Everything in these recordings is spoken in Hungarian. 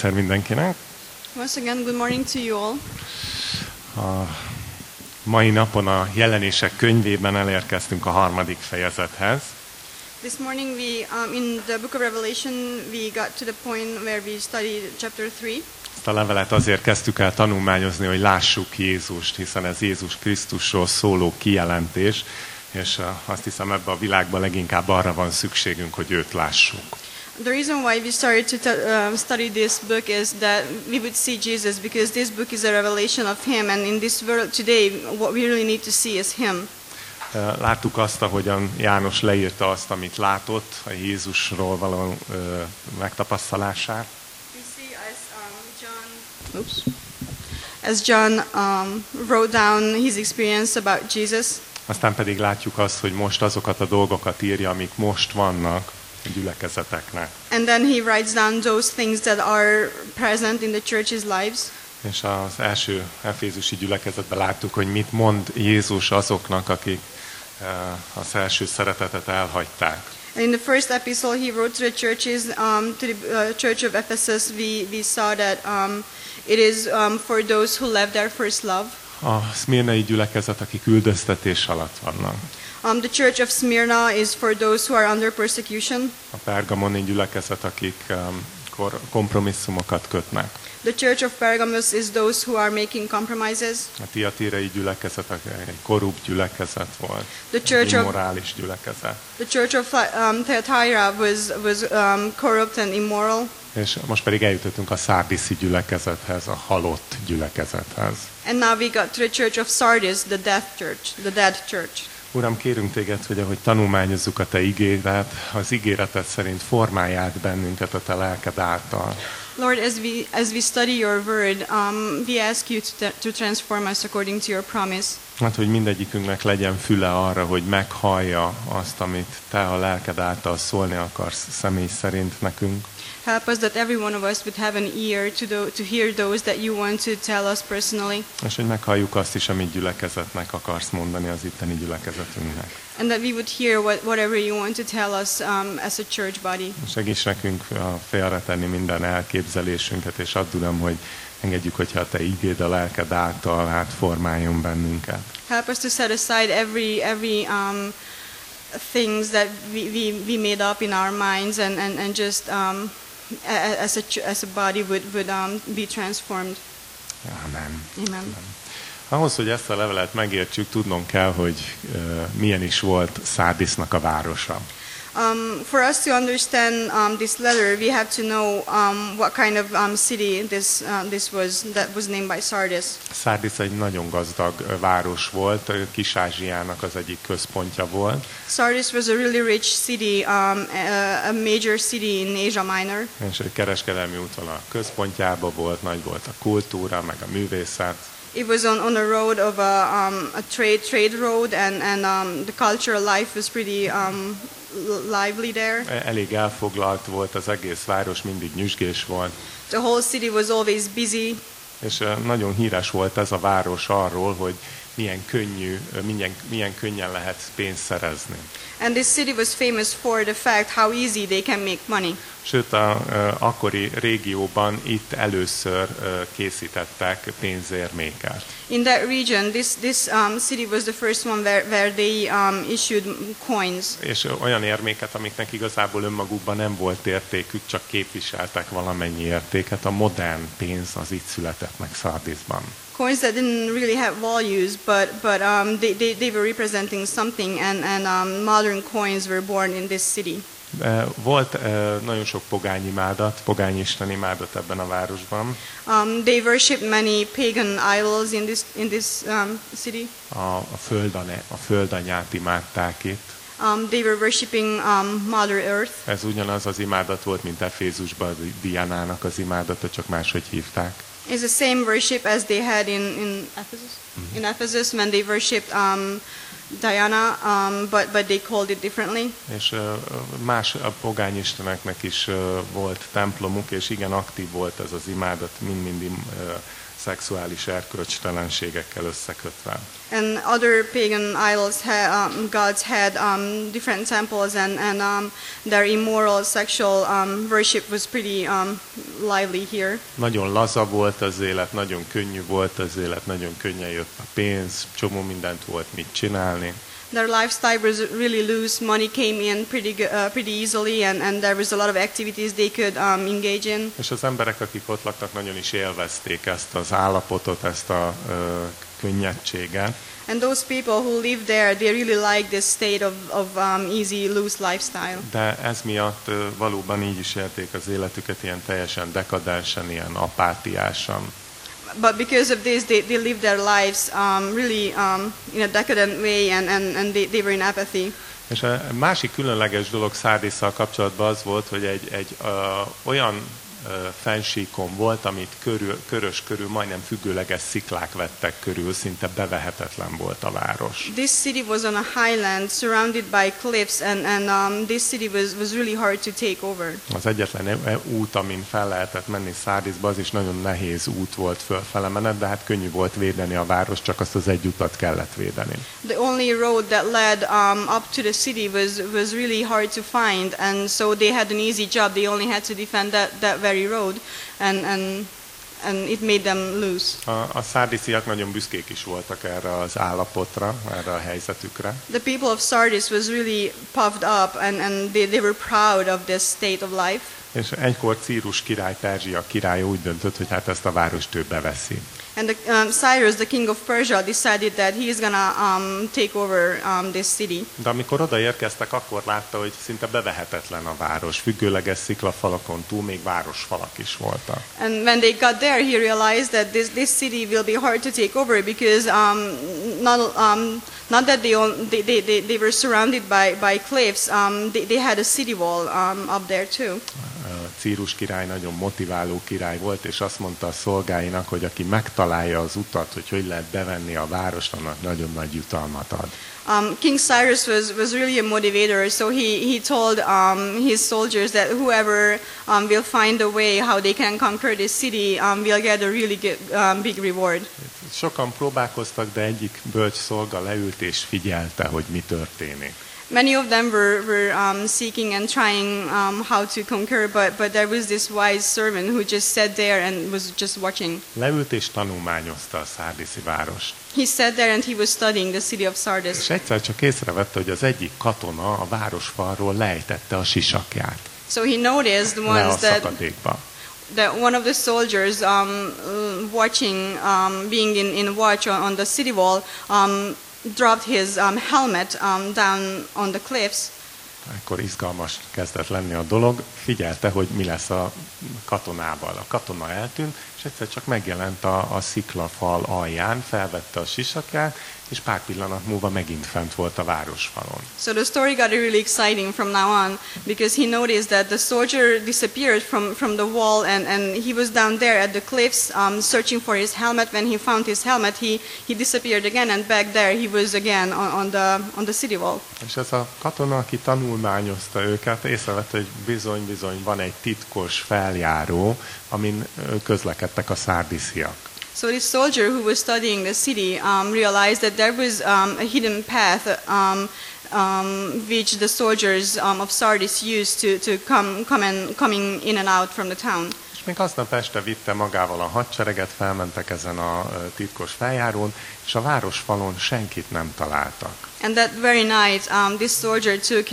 egyszer mindenkinek. Once again, good morning to you all. A mai napon a Jelenések könyvében elérkeztünk a 3. fejezethez. This morning in the book of Revelation, we got to the point where we studied chapter 3. Ezt a levelet azért kezdtük el tanulmányozni, hogy lássuk Jézust, hiszen ez Jézus Krisztusról szóló kijelentés, és azt hiszem ebben a világban leginkább arra van szükségünk, hogy őt lássuk. The reason why we started to study this book is that we would see Jesus, because this book is a revelation of Him, and in this world today, what we really need to see is Him. Láttuk azt, ahogyan János leírta azt, amit látott, a Jézusról való megtapasztalását. As John wrote down his experience about Jesus. Aztán pedig látjuk azt, hogy most azokat a dolgokat írja, amik most vannak a gyülekezeteknek. And then he writes down those things that are present in the church's lives. És az első efézusi gyülekezetben láttuk, hogy mit mond Jézus azoknak, akik az első szeretetet elhagyták. In the first epistle he wrote to the churches, to the church of Ephesus, we saw that it is for those who left their first love. A szmirnai gyülekezet, akik üldöztetés alatt vannak. The church of Smyrna is for those who are under persecution. A pergamoni gyülekezet, akik kompromisszumokat kötnek. The church of Pergamos is those who are making compromises. A tiatírai gyülekezet egy korrupt gyülekezet volt. Immorális gyülekezet. The church of Thyatira was corrupt and immoral. És most pedig eljutottunk a szárdiszi gyülekezethez, a halott gyülekezethez. And now we got to the church of Sardis, the dead church. Uram, kérünk téged, hogy ahogy tanulmányozzuk a te ígéret, az ígéreted szerint formálj át bennünket a te lelked által. Lord, as we study your word, we ask you to transform us according to your promise. Hát, hogy mindegyikünknek legyen füle arra, hogy meghallja azt, amit te a lelked által szólni akarsz személy szerint nekünk. Help us that every one of us would have an ear to hear those that you want to tell us personally. És hogy meghalljuk azt is, amit gyülekezetnek akarsz mondani az itteni gyülekezetünknek. And that we would hear whatever you want to tell us as a church body. Segíts nekünk félretenni minden elképzelésünket, és add, Uram, hogy engedjük, hogyha a te igéd a lelked által átformáljon bennünket. Help us to set aside every things that we made up in our minds and just as a body would be transformed. Amen. Amen. Ahhoz, hogy ezt a levelet megértsük, tudnunk kell, hogy milyen is volt Szárdisnak a városa. For us to understand this letter, we have to know what kind of city this was that was named by Sardis. Szárdis egy nagyon gazdag város volt, Kis-Ázsiának az egyik központja volt. Sardis was a really rich city, a major city in Asia Minor. És egy kereskedelmi útvonal központjában volt, nagy volt a kultúra, meg a művészet. It was on a road of a trade road, and the cultural life was pretty lively there. Elég elfoglalt volt az egész város, mindig nyüzsgés volt. The whole city was always busy. És nagyon híres volt ez a város arról, hogy milyen könnyen lehet pénzt szerezni. And this city was famous for the fact how easy they can make money. Sőt, a akkori régióban itt először készítettek pénzérméket. In that region, this city was the first one where they issued coins. És olyan érméket, amiknek igazából önmagukban nem volt értékük, csak képviseltek valamennyi értéket. A modern pénz az itt született meg Szárdisban. Coins that didn't really have values, but they were representing something, and modern coins were born in this city. Volt nagyon sok pogány istenimádat ebben a városban. They worshipped many pagan idols in this city. A földanyát imádták itt. They were worshipping Mother Earth. Ez ugyanaz az imádat volt, mint Efézusban Diánának az imádata, csak máshogy hívták. It's the same worship as they had in Ephesus. In Ephesus, when they worshipped Diana, but they called it differently. És más a pogány isteneknek is volt templomuk, és igen aktív volt ez az imádat, mind szexuális erkölcstelenségekkel összekötve. And other pagan idols, gods had different temples, and their immoral sexual worship was pretty lively here. Nagyon laza volt az élet, nagyon könnyű volt az élet, nagyon könnyen jött a pénz, csomó mindent volt mit csinálni. Their lifestyle was really loose. Money came in pretty easily, and there was a lot of activities they could engage in. És az emberek, akik ott laktak, nagyon is élvezték ezt az állapotot, ezt a könnyedséget. And those people who live there, they really like this state of easy, loose lifestyle. De ez miatt valóban így is élték az életüket, ilyen teljesen dekadensen, ilyen apátiásan. But because of this, they lived their lives really in a decadent way, and they were in apathy. És a másik különleges dolog Szárdisszal kapcsolatban az volt, hogy egy olyan fennsíkon volt, amit körös körül majdnem függőleges sziklák vettek körül, szinte bevehetetlen volt a város. This city was on a highland surrounded by cliffs, and this city was really hard to take over. Az egyetlen út, amin fel lehetett menni Szárdiszba, az is nagyon nehéz út volt fölfele menet, de hát könnyű volt védeni a város, csak azt az egy utat kellett védeni. The only road that led up to the city was really hard to find, and so they had an easy job. They only had to defend that very road, and it made them loose. A szárdisziak nagyon büszkék is voltak erre az állapotra, erre a helyzetükre. The people of Sardis was really puffed up, and they were proud of this state of life. És egykor Círus király, Perzsia király úgy döntött, hogy hát ezt a várost ő beveszi. And Cyrus, the king of Persia, decided that he is gonna take over this city. De amikor odaérkeztek, akkor látta, hogy szinte bevehetetlen a város. Függőleges sziklafalakon túl még városfalak is voltak. And when they got there, he realized that this city will be hard to take over, because not that they were surrounded by cliffs. They had a city wall up there too. Círus király nagyon motiváló király volt, és azt mondta a szolgáinak, hogy aki megtalálja az utat, hogy lehet bevenni a várost, annak nagyon nagy jutalmat ad. King Cyrus was really a motivator, so he told his soldiers that whoever will find a way how they can conquer this city will get a really big reward. Sokan próbálkoztak, de egyik bölcs szolga leült és figyelte, hogy mi történik. Many of them were seeking and trying how to conquer, but there was this wise servant who just sat there and was just watching. Leült és tanulmányozta a szárdiszi várost. He sat there and he was studying the city of Sardis. És egyszer csak észrevette, hogy az egyik katona a városfalról lejtette a sisakját. So he noticed once that one of the soldiers watching, being in watch on the city wall, dropped his helmet down on the cliffs. Akkor izgalmas kezdett lenni a dolog. Figyelte, hogy mi lesz a katonával. A katona eltűnt, és egyszer csak megjelent a sziklafal alján, felvette a sisakját, és pár pillanat múlva megint fent volt a városfalon. So the story got really exciting from now on, because he noticed that the soldier disappeared from the wall, and he was down there at the cliffs searching for his helmet. When he found his helmet, he disappeared again, and back there he was again on the city wall. És ez a katona, aki tanulmányozta őket, észrevette, hogy bizony van egy titkos feljáró, amin közlekedtek a szárdisziak. So this soldier who was studying the city realized that there was a hidden path which the soldiers of Sardis used to coming in and out from the town. És még aznap este vitte magával a hadsereget, felmentek ezen a titkos feljárón, és a városfalon senkit nem találtak. And that very night, this soldier took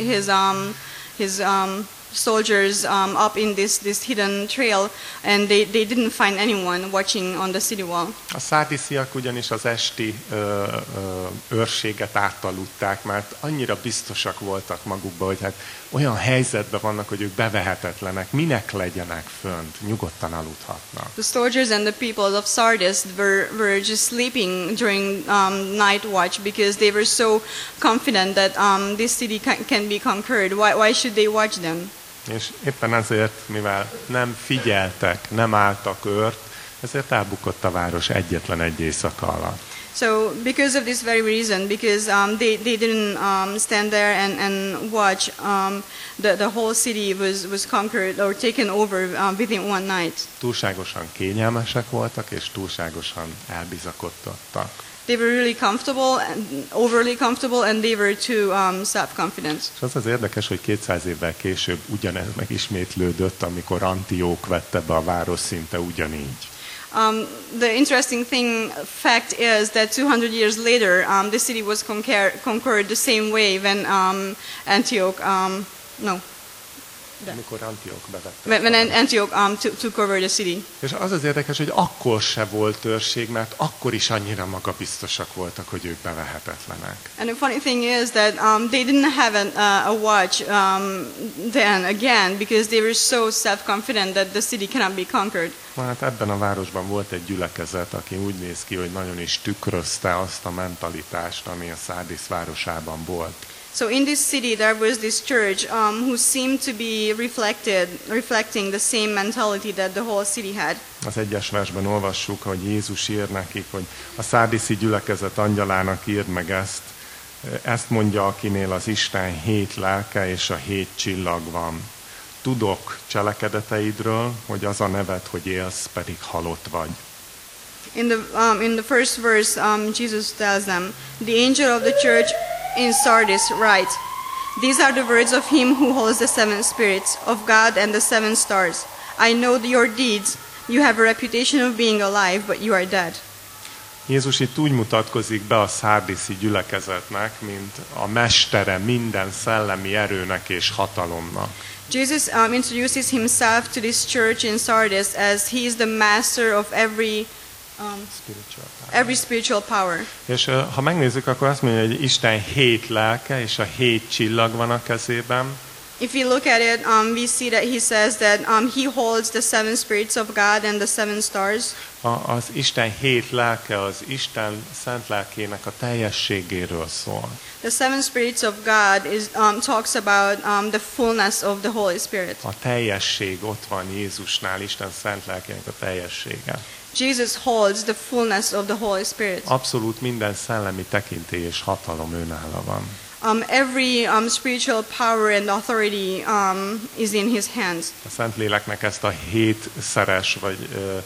his soldiers up in this hidden trail, and they didn't find anyone watching on the city wall. A szárdisziak ugyanis az esti őrséget átaludták, mert annyira biztosak voltak magukban, hogy hát olyan helyzetben vannak, hogy ők bevehetetlenek, minek legyenek fönt, nyugodtan aludhatnak. The soldiers and the people of Sardis were just sleeping during night watch, because they were so confident that this city can be conquered. Why should they watch them? És éppen ezért, mivel nem figyeltek, nem álltak őrt, ezért elbukott a város egyetlen egy éjszaka alatt. So because of this very reason, because they didn't stand there and watch the whole city was conquered or taken over within one night. Túlságosan kényelmesek voltak, és túlságosan elbizakodtattak. They were really comfortable, overly comfortable, and they were too self-confident. És az érdekes, hogy 200 évvel később ugyanez megismétlődött, amikor Antiók vette be a város szinte ugyanígy. The interesting fact is that 200 years later, the city was conquered the same way when Antioch, Amikor Antiók bevette. when Antioch took over the city. És az érdekes, hogy akkor se volt őrség, mert akkor is annyira magabiztosak voltak, hogy ők bevehetetlenek. And the funny thing is that they didn't have a watch then again because they were so self-confident that the city cannot be conquered. Hát ebben a városban volt egy gyülekezet, aki úgy néz ki, hogy nagyon is tükrözte azt a mentalitást, ami a Szárdis városában volt. So in this city there was this church who seemed to be reflecting the same mentality that the whole city had. Az 1. versben olvassuk, hogy Jézus ír nekik, hogy a szárdiszi gyülekezet angyalának írd meg ezt. Ezt mondja, akinél az Isten 7 lelke és a 7 csillag van. Tudok cselekedeteidről, hogy az a neved, hogy élsz, pedig halott vagy. In the first verse, Jesus tells them, "The angel of the church in Sardis write, these are the words of him who holds the 7 spirits of God and the 7 stars. I know your deeds. You have a reputation of being alive, but you are dead." Jézus itt úgy mutatkozik be a szárdiszi gyülekezetnek, mint a mestere minden szellemi erőnek és hatalomnak. Jesus introduces himself to this church in Sardis as he is the master of every spiritual power. És ha megnézzük, akkor azt mondja, hogy Isten 7 lelke és a 7 csillag van a kezében. If we look at it, we see that he says that he holds the 7 spirits of God and the 7 stars. Az Isten 7 lelke az Isten szent lelkének a teljességéről szól. The 7 spirits of God talks about the fullness of the Holy Spirit. A teljesség ott van Jézusnál, Isten szent lelkének a teljessége. Jesus holds the fullness of the Holy Spirit. Abszolút minden szellemi tekintély és hatalom őnála van. Every spiritual power and authority is in his hands. A Szentléleknek ezt a 7-szeres vagy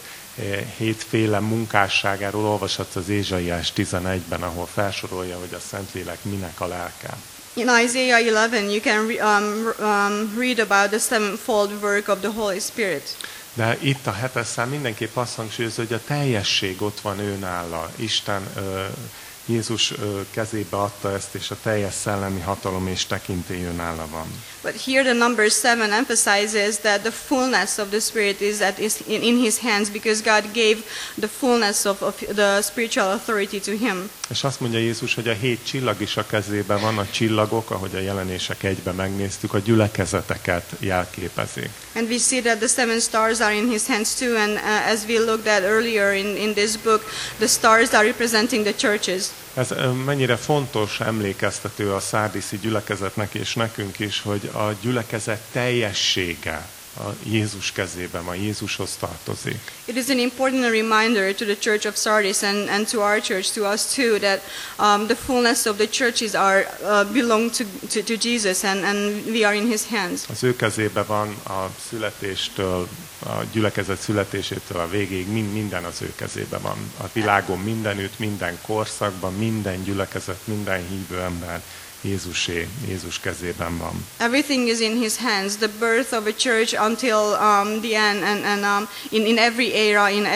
7 féle munkásságáról olvashatsz az Ézsaiás 11-ben, ahol felsorolja, hogy a Szentlélek minek a lelke. In Isaiah 11, you can read about the 7-fold work of the Holy Spirit. De itt a 7-es szám mindenképp azt hangsúlyozza, hogy a teljesség ott van őnála. Isten Jézus kezébe adta ezt, és a teljes szellemi hatalom és tekintély őnála van. But here the number 7 emphasizes that the fullness of the Spirit is in his hands because God gave the fullness of the spiritual authority to him. És azt mondja Jézus, hogy a 7 csillag is a kezében van, a csillagok, ahogy a Jelenések 1-ben megnéztük, a gyülekezeteket jelképezik. And we see that the 7 stars are in his hands too, and as we looked at earlier in this book, the stars are representing the churches. Ez mennyire fontos emlékeztető a szárdiszi gyülekezetnek és nekünk is, hogy a gyülekezet teljessége a Jézus kezében, a Jézushoz tartozik. It is an important reminder to the church of Sardis and to our church, to us too, that the fullness of the churches belong to Jesus, and we are in his hands. Az ő kezében van a születéstől, a gyülekezet születésétől a végéig, minden az ő kezében van. A világon mindenütt, minden korszakban, minden gyülekezet, minden hívő ember Jézus kezében van. Everything is in his hands. The birth of a church until the end, and in every era, in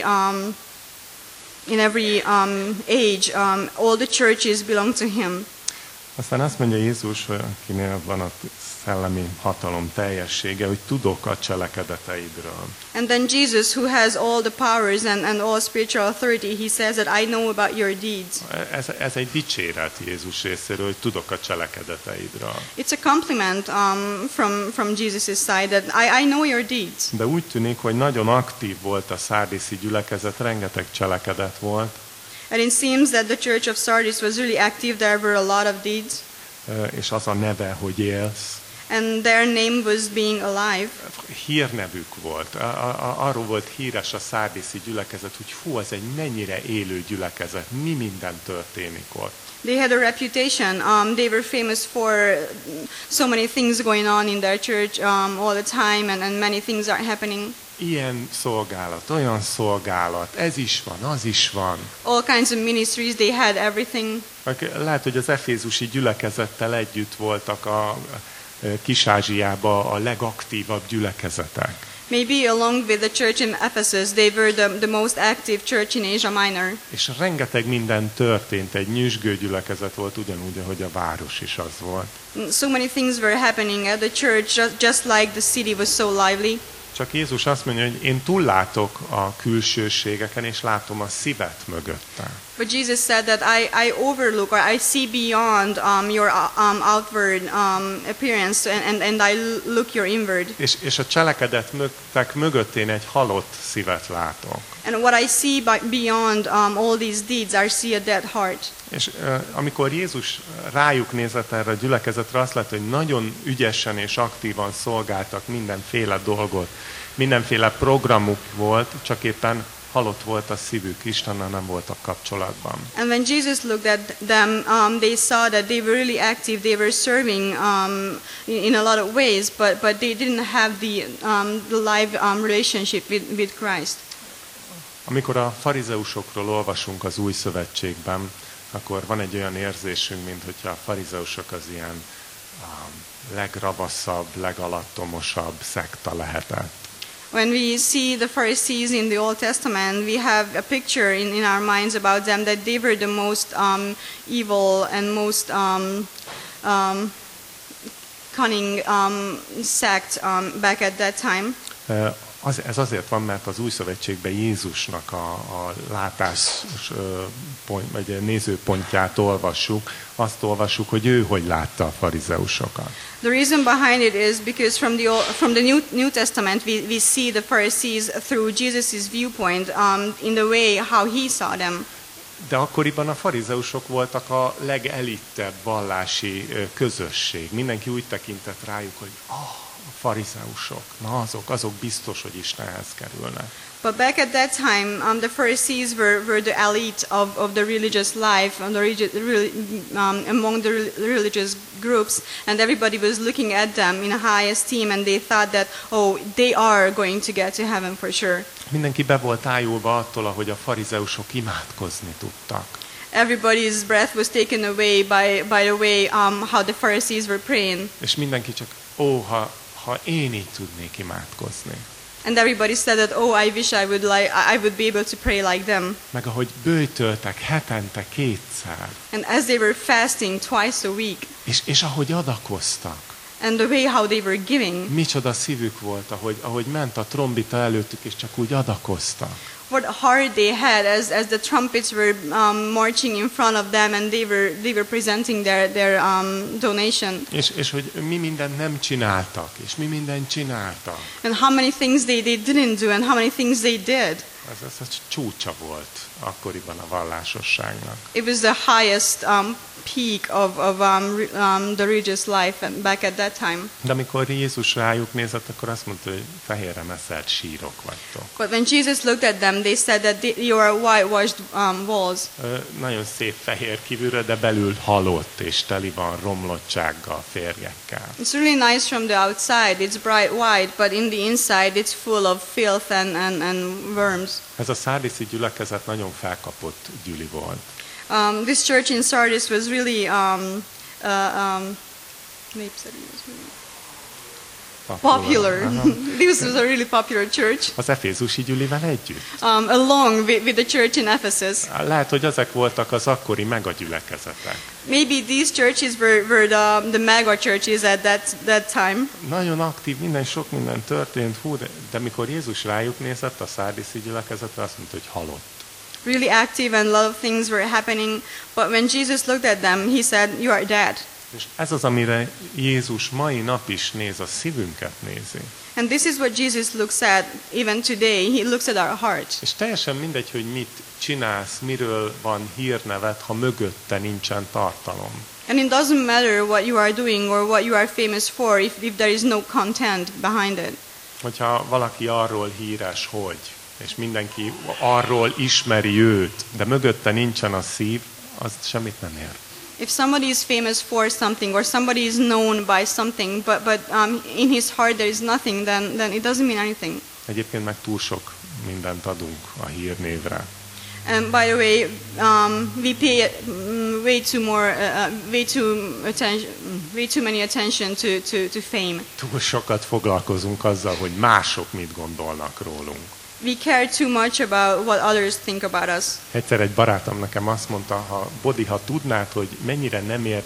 every age, all the churches belong to him. Aztán azt mondja Jézus, akinél van a szellemi hatalom teljessége, hogy tudok a cselekedeteidről. And then Jesus, who has all the powers and all spiritual authority, he says that I know about your deeds. Ez egy dicséret Jézus részéről, hogy tudok a cselekedeteidről. It's a compliment from Jesus' side that I know your deeds. De úgy tűnik, hogy nagyon aktív volt a szárdiszi gyülekezet, rengeteg cselekedet volt. And it seems that the church of Sardis was really active. There were a lot of deeds. És az a neve, hogy élsz. and their name was being alive. Hírnevük volt. Arról volt híres a szárdiszi gyülekezet, hogy hú, az egy mennyire élő gyülekezet, mi minden történik ott. They had a reputation. They were famous for so many things going on in their church all the time, and many things are happening. Ilyen szolgálat, olyan szolgálat, ez is van, az is van. All kinds of ministries, they had everything. Lehet, hogy az efézusi gyülekezettel együtt voltak a Kis-Ázsiában a legaktívabb gyülekezetek. Maybe along with the church in Ephesus, they were the most active church in Asia Minor. És rengeteg minden történt, egy nyüzsgő gyülekezet volt, ugyanúgy, ahogy a város is az volt. So many things were happening at the church, just like the city was so lively. Csak Jézus azt mondja, hogy én túllátok a külsőségeken, és látom a szívet mögötte. But Jesus said that I overlook, or I see beyond your outward appearance, and I look your inward. És a cselekedetek mögött én egy halott szívet látok. And what I see beyond all these deeds, I see a dead heart. És amikor Jézus rájuk nézett erre a gyülekezetre, azt lett, hogy nagyon ügyesen és aktívan szolgáltak mindenféle dolgot. Mindenféle programuk volt, csak éppen halott volt a szívük, Istennel nem voltak kapcsolatban. And when Jesus looked at them, they saw that they were really active. They were serving in a lot of ways, but they didn't have the live relationship with Christ. Amikor a farizeusokról olvasunk az Új Szövetségben, akkor van egy olyan érzésünk, mint hogyha a farizeusok az ilyen legravaszabb, legalattomosabb szekta lehetett. When we see the Pharisees in the Old Testament, we have a picture in our minds about them that they were the most evil and most cunning sect back at that time. Ez azért van, mert az Új Szövetségben Jézusnak a vagy a nézőpontját olvassuk, azt olvassuk, hogy ő hogy látta a farizeusokat. The reason behind it is because from the New Testament we see the Pharisees through Jesus' viewpoint in the way how he saw them. De akkoriban a farizeusok voltak a legelittebb vallási közösség. Mindenki úgy tekintett rájuk, hogy a farizeusok, na azok biztos, hogy Istenhez kerülnek. But back at that time, the Pharisees were the elite of the religious life, among the religious groups, and everybody was looking at them in a high esteem, and they thought that, oh, they are going to get to heaven for sure. Mindenki be volt ájulva attól, ahogy a farizeusok imádkozni tudtak. Everybody's breath was taken away by the way how the Pharisees were praying. És mindenki csak, ha én így tudnék imádkozni. And everybody said that, oh, I wish I would be able to pray like them. Meg ahogy böjtöltek hetente 2-szer. And as they were fasting twice a week. És ahogy adakoztak. And the way how they were giving. Micsoda szívük volt, ahogy ment a trombita előttük, és csak úgy adakoztak. What heart they had as the trumpets were marching in front of them, and they were presenting their donation. És hogy mi mindent nem csináltak, és mi mindent csináltak. And how many things they didn't do, and how many things they did. Ez csúcsa volt akkoriban a vallásosságnak. It was the highest peak of the religious life back at that time. De amikor Jézus rájuk nézett, akkor azt mondta, hogy fehérre meszelt sírok vagytok. But when Jesus looked at them, they said that you are whitewashed walls. Nagyon szép fehér kívülről, de belül halott és teli van romlottsággal, férjekkel. It's really nice from the outside. It's bright white, but in the inside it's full of filth and worms. Ez a szárdiszi gyülekezet nagyon felkapott gyüli volt. This church in Sardis was really popular. This was a really popular church. Az efézusi gyülivel együtt. Along with the church in Ephesus. Lehet, hogy ezek voltak az akkori megagyülekezetek. Maybe these churches were the mega churches at that time. Nagyon aktív, sok minden történt, de mikor Jézus rájuk nézett a szárdiszi gyülekezetre, azt mondta, hogy halott. Really active, and a lot of things were happening, but when Jesus looked at them, he said, you are dead. És ez az, amire Jézus mai nap is néz, a szívünket nézi. And this is what Jesus looks at even today. He looks at our heart. És teljesen mindegy, hogy mit csinálsz, miről van hírnevet, ha mögötte nincsen tartalom. And it doesn't matter what you are doing or what you are famous for if there is no content behind it. Hogyha valaki arról híres, hogy, és mindenki arról ismeri őt, de mögötte nincsen a szív, az semmit nem ér. If somebody is famous for something or somebody is known by something, but in his heart there is nothing, then it doesn't mean anything. Egyébként meg túl sok mindent adunk a hírnévre. And by the way, we pay way too many attention to fame. Túl sokat foglalkozunk azzal, hogy mások mit gondolnak rólunk. We care too much about what others think about us. Egyszer egy barátom nekem azt mondta, Bodi, ha tudnád, hogy mennyire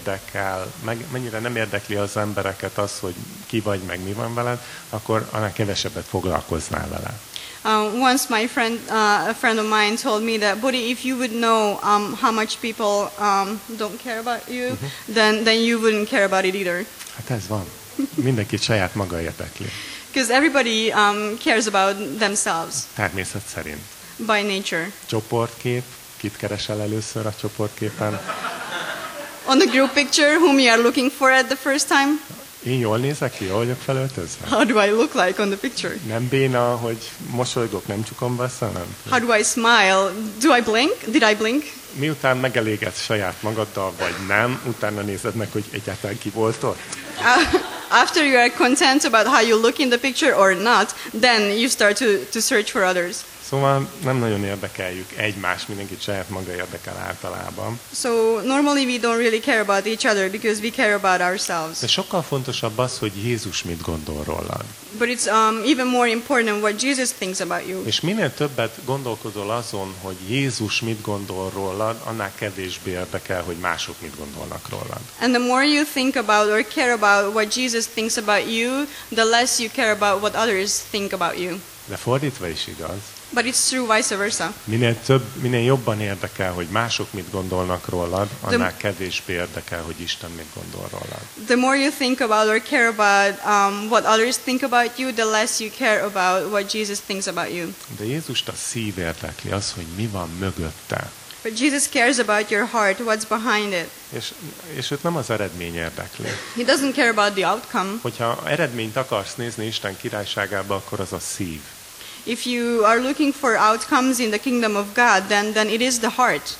nem érdekli az embereket az, hogy ki vagy, meg mi van veled, akkor annál kevesebbet foglalkoznál vele. Once a friend of mine told me that, Bodhi, if you would know how much people don't care about you, then you wouldn't care about it either. Hát ez van. Mindenki saját maga érdekli. Because everybody cares about themselves. Természet szerint. By nature. Csoportkép. Kit keresel először a csoportképen? On the group picture, whom you are looking for at the first time? Én jól nézek ki, jól vagyok felöltözve? How do I look like on the picture? Nem béna, hogy mosolygok, nem csukom be a szemem? How do I smile? Do I blink? Did I blink? Miután megelégedsz saját magaddal, vagy nem, utána nézed meg, hogy egyáltalán ki volt ott? After you are content about how you look in the picture or not, then you start to search for others. Szóval nem nagyon érdekeljük egymást, mindenkit saját maga érdekel általában. So normally we don't really care about each other because we care about ourselves. De sokkal fontosabb az, hogy Jézus mit gondol rólad. But it's even more important what Jesus thinks about you. És minél többet gondolkodol azon, hogy Jézus mit gondol rólad, annál kevésbé érdekel, hogy mások mit gondolnak rólad. And the more you think about or care about what Jesus thinks about you, the less you care about what others think about you. De fordítva is igaz. But it's true vice versa. Minél jobban érdekel, hogy mások mit gondolnak rólad, annál kevésbé érdekel, hogy Isten mit gondol rólad. The more you think about or care about what others think about you, the less you care about what Jesus thinks about you. De Jézust a szív érdekli, az, hogy mi van mögötte. But Jesus cares about your heart, what's behind it. És őt nem az eredmény érdekli. He doesn't care about the outcome. Hogyha eredményt akarsz nézni Isten királyságába, akkor az a szív. If you are looking for outcomes in the kingdom of God, then it is the heart.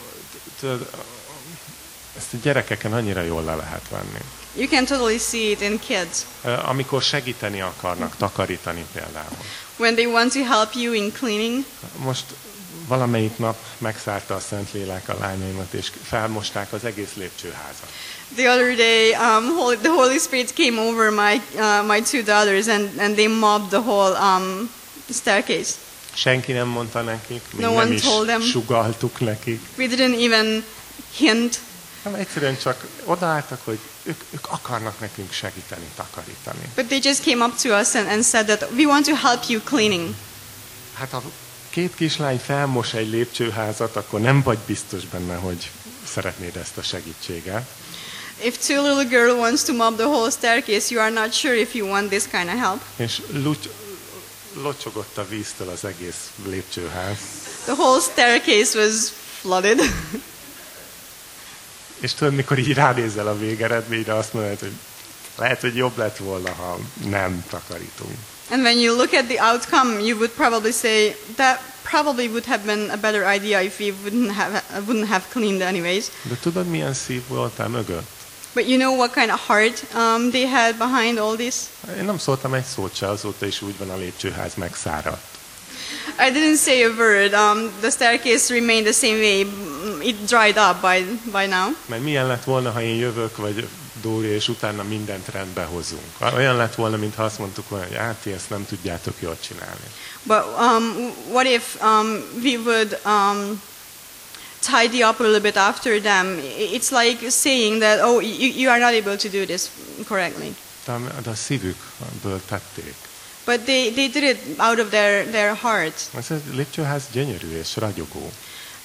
Ezt a gyerekeken annyira jól le lehet venni. You can totally see it in kids. Amikor segíteni akarnak, takarítani például. When they want to help you in cleaning. Most valamelyik nap megszállta a Szentlélek a lányaimat, és felmosták az egész lépcsőházat. The other day, the Holy Spirit came over my two daughters and they mopped the whole staircase. Senki nem mondta nekik, mi No nem is told them. sugalltuk nekik. We didn't even hint. Nem, egyszerűen csak odaálltak, hogy ők akarnak nekünk segíteni, takarítani. But they just came up to us and said that we want to help you cleaning. Hát ha két kislány felmos egy lépcsőházat, akkor nem vagy biztos benne, hogy szeretnéd ezt a segítséget. If two little girl wants to mop the whole staircase, you are not sure if you want this kind of help. És locsogott a víztől az egész lépcsőház. The whole staircase was flooded. És tudod, mikor így ránézel a végeredményre, azt mondod, hogy lehet, hogy jobb lett volna, ha nem takarítunk. And when you look at the outcome, you would probably say that probably would have been a better idea if we wouldn't have cleaned anyways. De tudod, milyen szív voltál mögött? But you know what kind of heart they had behind all this? Én nem szóltam egy szót se, azóta is úgy van, a lépcsőház megszáradt. I didn't say a word. The staircase remained the same way. It dried up by now. Mert milyen lett volna, ha én jövök, vagy Dóri, és utána mindent rendbe hozunk. Olyan lett volna, mintha azt mondtuk volna, hogy ti ezt nem tudjátok jól csinálni. But what if we would tidy up a little bit after them? It's like saying that, oh, you are not able to do this correctly. De a szívükből tették. But they did it out of their heart. Ez a lépcsőház gyönyörű és ragyogó.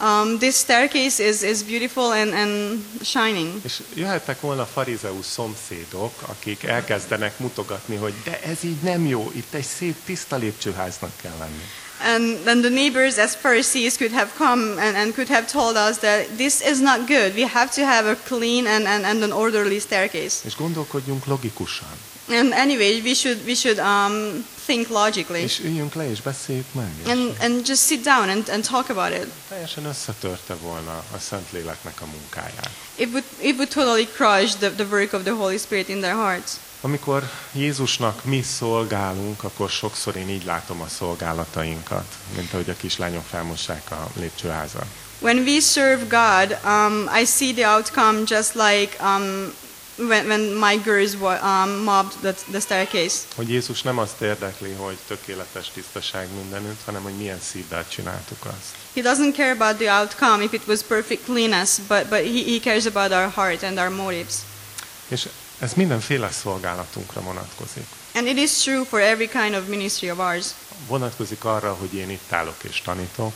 This staircase is beautiful and shining. És jöhettek volna farizeus szomszédok, akik elkezdenek mutogatni, hogy de ez így nem jó, itt egy szép tiszta lépcsőháznak kell lenni. And then the neighbors as Pharisees could have come and could have told us that this is not good. We have to have a clean and an orderly staircase. És gondolkodjunk logikusan. And anyway, we should think logically. És üljünk le és beszéljük meg. And just sit down and talk about it. Teljesen összetörte volna a Szentléleknek a munkáját. It would totally crush the work of the Holy Spirit in their hearts. Amikor Jézusnak mi szolgálunk, akkor sokszor én így látom a szolgálatainkat, mint ahogy a kislányok felmossák a lépcsőházat. When we serve God, I see the outcome just like when my girls mobbed the staircase. Hogy Jézus nem azt érdekli, hogy tökéletes tisztaság mindenütt, hanem hogy milyen szívvel csináltuk azt. He doesn't care about the outcome if it was perfect cleanness, but he cares about our heart and our motives. És ez mindenféle szolgálatunkra vonatkozik. And it is true for every kind of ministry of ours. Vonatkozik arra, hogy én itt állok és tanítok.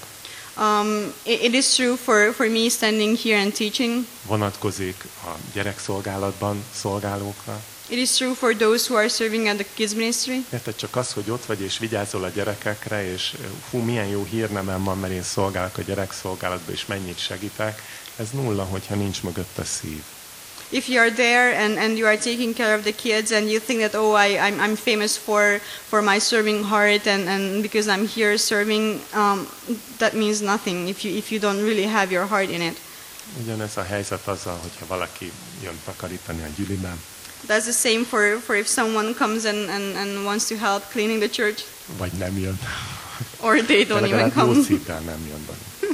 It is true for me standing here and teaching. Vonatkozik a gyerekszolgálatban szolgálókra. It is true for those who are serving at the kids ministry. Érted, csak az, hogy ott vagy és vigyázol a gyerekekre, és milyen jó hírnemem van, mert én szolgálok a gyerekszolgálatban, és mennyit segítek, ez nulla, hogyha nincs mögött a szív. If you are there and you are taking care of the kids and you think that, oh, I'm famous for my serving heart and because I'm here serving, that means nothing if you don't really have your heart in it. Ugyanez a helyzet azzal, hogyha valaki jön takarítani a gyüliben. That's the same for if someone comes and wants to help cleaning the church. Vagy nem jön. Or they don't even come. Jó szívvel nem jön.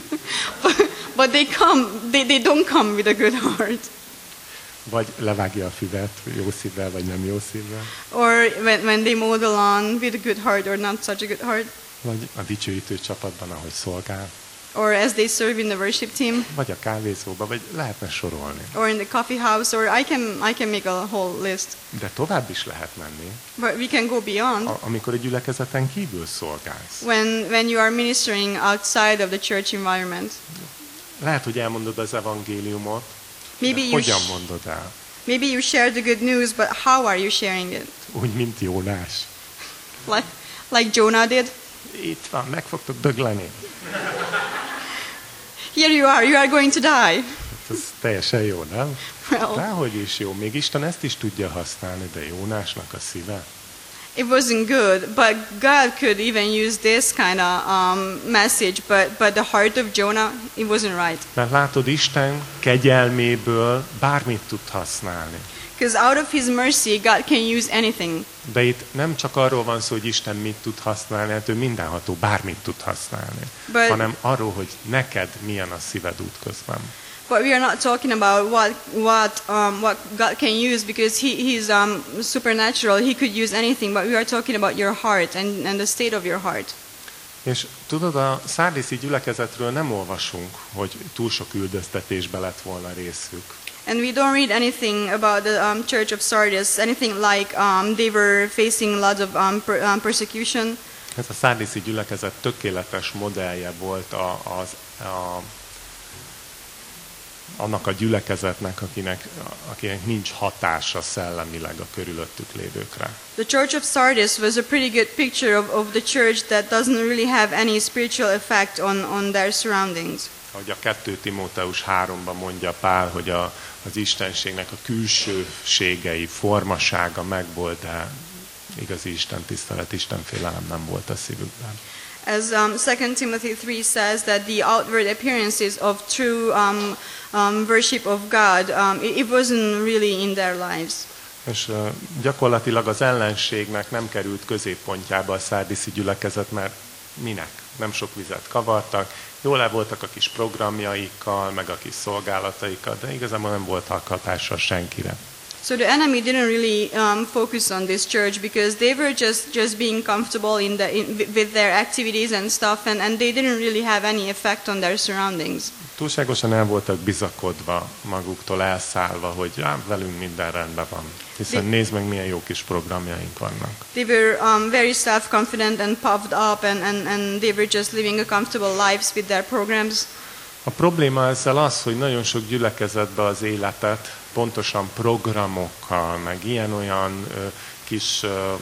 But they come. They don't come with a good heart. Vagy levágja a füvet jó szívvel, vagy nem jó szívvel. Or when they mow the lawn with a good heart or not such a good heart. Vagy a dicsőítő csapatban, ahogy szolgál. Or as they serve in the worship team. Vagy a kávézóba, vagy lehetne sorolni. Or in the coffee house, or I can make a whole list. De tovább is lehet menni. But we can go beyond. Amikor egy gyülekezeten kívül szolgálsz. When you are ministering outside of the church environment. Lehet, hogy elmondod az evangéliumot. Maybe hogyan mondod el? Maybe you share the good news, but how are you sharing it? Úgy, mint Jónás. Like Jonah did. Itt van, meg fogtok dögleni. Here you are going to die. Ez teljesen jó, nem? Well, Dehogy is jó, még Isten ezt is tudja használni, de Jónásnak a szíve. It wasn't good, but God could even use this kind of message, but the heart of Jonah, it wasn't right. Mert látod, Isten kegyelméből bármit tud használni. Because out of His mercy, God can use anything. De itt nem csak arról van szó, hogy Isten mit tud használni, hát ő mindenható, bármit tud használni. Hanem arról, hogy neked milyen a szíved útközben. But we are not talking about what God can use, because He's supernatural. He could use anything, but we are talking about your heart and the state of your heart. És tudod, a szárdiszi gyülekezetről nem olvasunk, hogy túl sok üldöztetésbe lett volna részük. And we don't read anything about the church of Sardis, anything like they were facing lots of persecution. Ez a szárdiszi gyülekezet tökéletes modellje volt annak a gyülekezetnek, akinek nincs hatása szellemileg a körülöttük lévőkre. The church of Sardis was a pretty good picture of the church that doesn't really have any spiritual effect on their surroundings. Ahogy a 2 Timóteus 3-ban mondja Pál, hogy az istenségnek a külsőségei, formasága megvolt, de igazi Isten tisztelet, Isten félelem nem volt a szívükben. As 2 Timothy 3 says that the outward appearances of true worship of God, it wasn't really in their lives. És gyakorlatilag az ellenségnek nem került középpontjába a szárdiszi gyülekezet, mert minek? Nem sok vizet kavartak, jól el voltak a kis programjaikkal, meg a kis szolgálataikkal, de igazából nem volt hatással senkire. So the enemy didn't really focus on this church because they were just being comfortable with their activities and stuff, and they didn't really have any effect on their surroundings. Túlságosan el voltak bizakodva, maguktól elszállva, hogy velünk minden rendben van. Hiszen nézd meg, milyen jó kis programjaink vannak. They were very self-confident and puffed up, and they were just living a comfortable lives with their programs. A probléma ezzel az, hogy nagyon sok gyülekezetben az életet pontosan programokkal, meg ilyen-olyan kis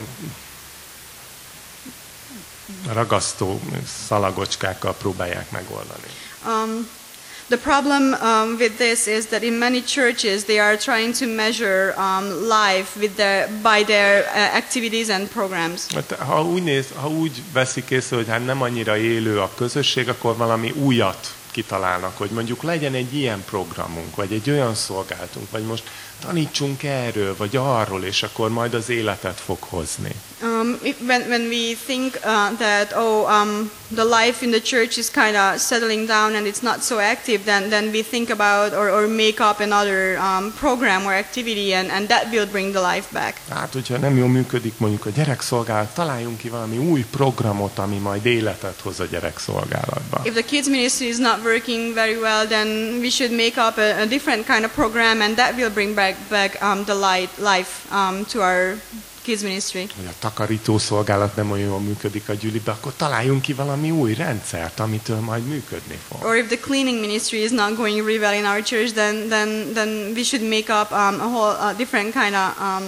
ragasztó szalagocskákkal próbálják megoldani. The problem with this is that in many churches they are trying to measure life by their activities and programs. Ha úgy veszik észre, hogy hát nem annyira élő a közösség, akkor valami újat kitalálnak, hogy mondjuk legyen egy ilyen programunk, vagy egy olyan szolgáltunk, vagy most tanítsunk erről, vagy arról, és akkor majd az életet fog hozni. When we think that the life in the church is kind of settling down and it's not so active, then we think about or make up another program or activity, and that will bring the life back. Hát, hogyha nem jól működik mondjuk a gyerekszolgálat, találjunk ki valami új programot, ami majd életet hoz a gyerekszolgálatba. If the kids ministry is not working very well, then we should make up a different kind of program, and that will bring back the life to our kids ministry. Hogy a takarító szolgálat nem olyan jól működik a gyűlibe, akkor találjunk ki valami új rendszert, amitől majd működni fog. Or if the cleaning ministry is not going really well in our church, then we should make up a different kind of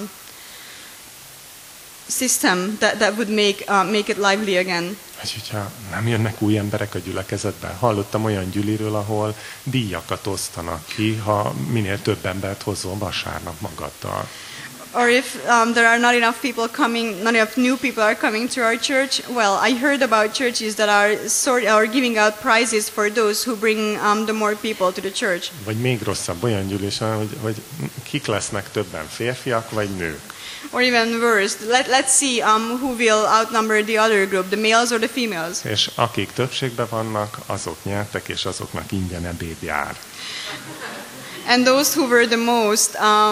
system that would make it lively again. És hogyha nem jönnek új emberek a gyülekezetbe, hallottam olyan gyüliről, ahol díjakat osztanak ki, ha minél több embert hozol vasárnap magaddal. Or if there are not enough people coming, not enough new people are coming to our church, well, I heard about churches that are giving out prizes for those who bring the more people to the church. Vagy még rosszabb, olyan gyűlésen, hogy kik lesznek többen, férfiak vagy nők. Or even worse, let's see who will outnumber the other group, the males or the females. És akik többségben vannak, azok nyertek, és azoknak ingyen ebéd jár. And those who were the most,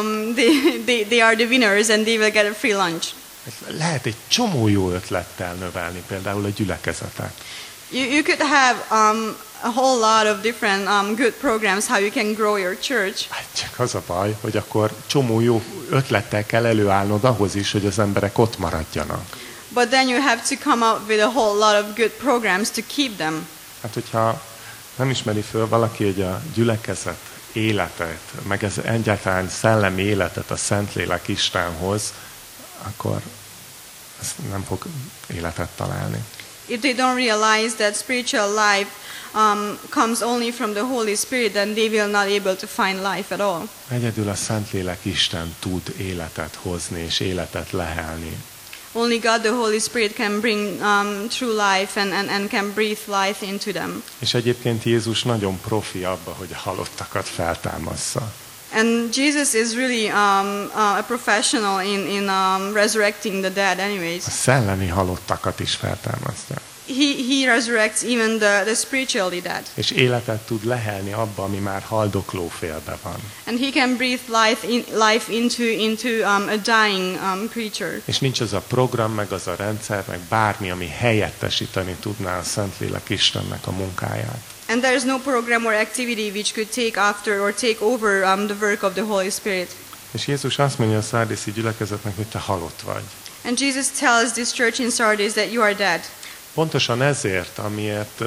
they are the winners, and they will get a free lunch. Lehet egy csomó jó ötlettel növelni például a gyülekezetet. You could have a whole lot of different good programs how you can grow your church. Hát csak az a baj, hogy akkor csomó jó ötlettel kell előállnod ahhoz is, hogy az emberek ott maradjanak. But then you have to come up with a whole lot of good programs to keep them. Hát hogyha nem ismeri föl valaki, hogy a gyülekezet életet, meg ez egyáltalán szellemi életet a Szentlélek Istenhoz, akkor ez nem fog életet találni. If they don't realize that spiritual life comes only from the Holy Spirit, then they will not able to find life at all. Egyedül a Szentlélek Isten tud életet hozni és életet lehelni. Only God, the Holy Spirit, can bring true life and can breathe life into them. És egyébként Jézus nagyon profi abba, hogy a halottakat feltámassza. And Jesus is really a professional in resurrecting the dead anyways. A szellemi halottakat is feltámasztja. He resurrects even the spiritually dead. És életet tud lehelni abba, ami már haldokló félbe van. And he can breathe life into a dying creature. És nincs az a program, meg az a rendszer, meg bármi, ami helyettesíteni tudná a Szentlélek Istennek a munkáját. And there is no program or activity which could take after or take over the work of the Holy Spirit. És Jézus azt mondja a szárdiszi gyülekezetnek, hogy te halott vagy. And Jesus tells this church in Sardis that you are dead. Pontosan ezért, amiért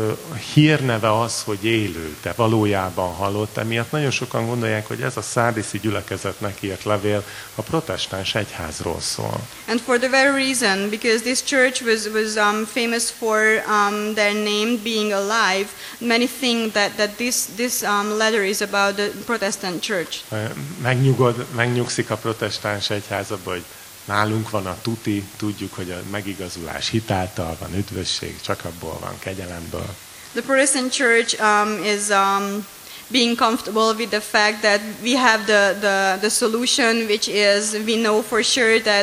hírneve az, hogy élő, de valójában halott, emiatt nagyon sokan gondolják, hogy ez a szárdiszi gyülekezetnek írt levél a protestáns egyházról szól. And for the very reason, because this church was famous for their name being alive, many think that this letter is about the Protestant church. Megnyugszik a protestáns egyház abba, hogy nálunk van a tuti, tudjuk, hogy a megigazulás hitáltal van, üdvösség, csak abból van, kegyelemből. The Protestant church is being comfortable with the fact that we have the solution, which is we know for sure that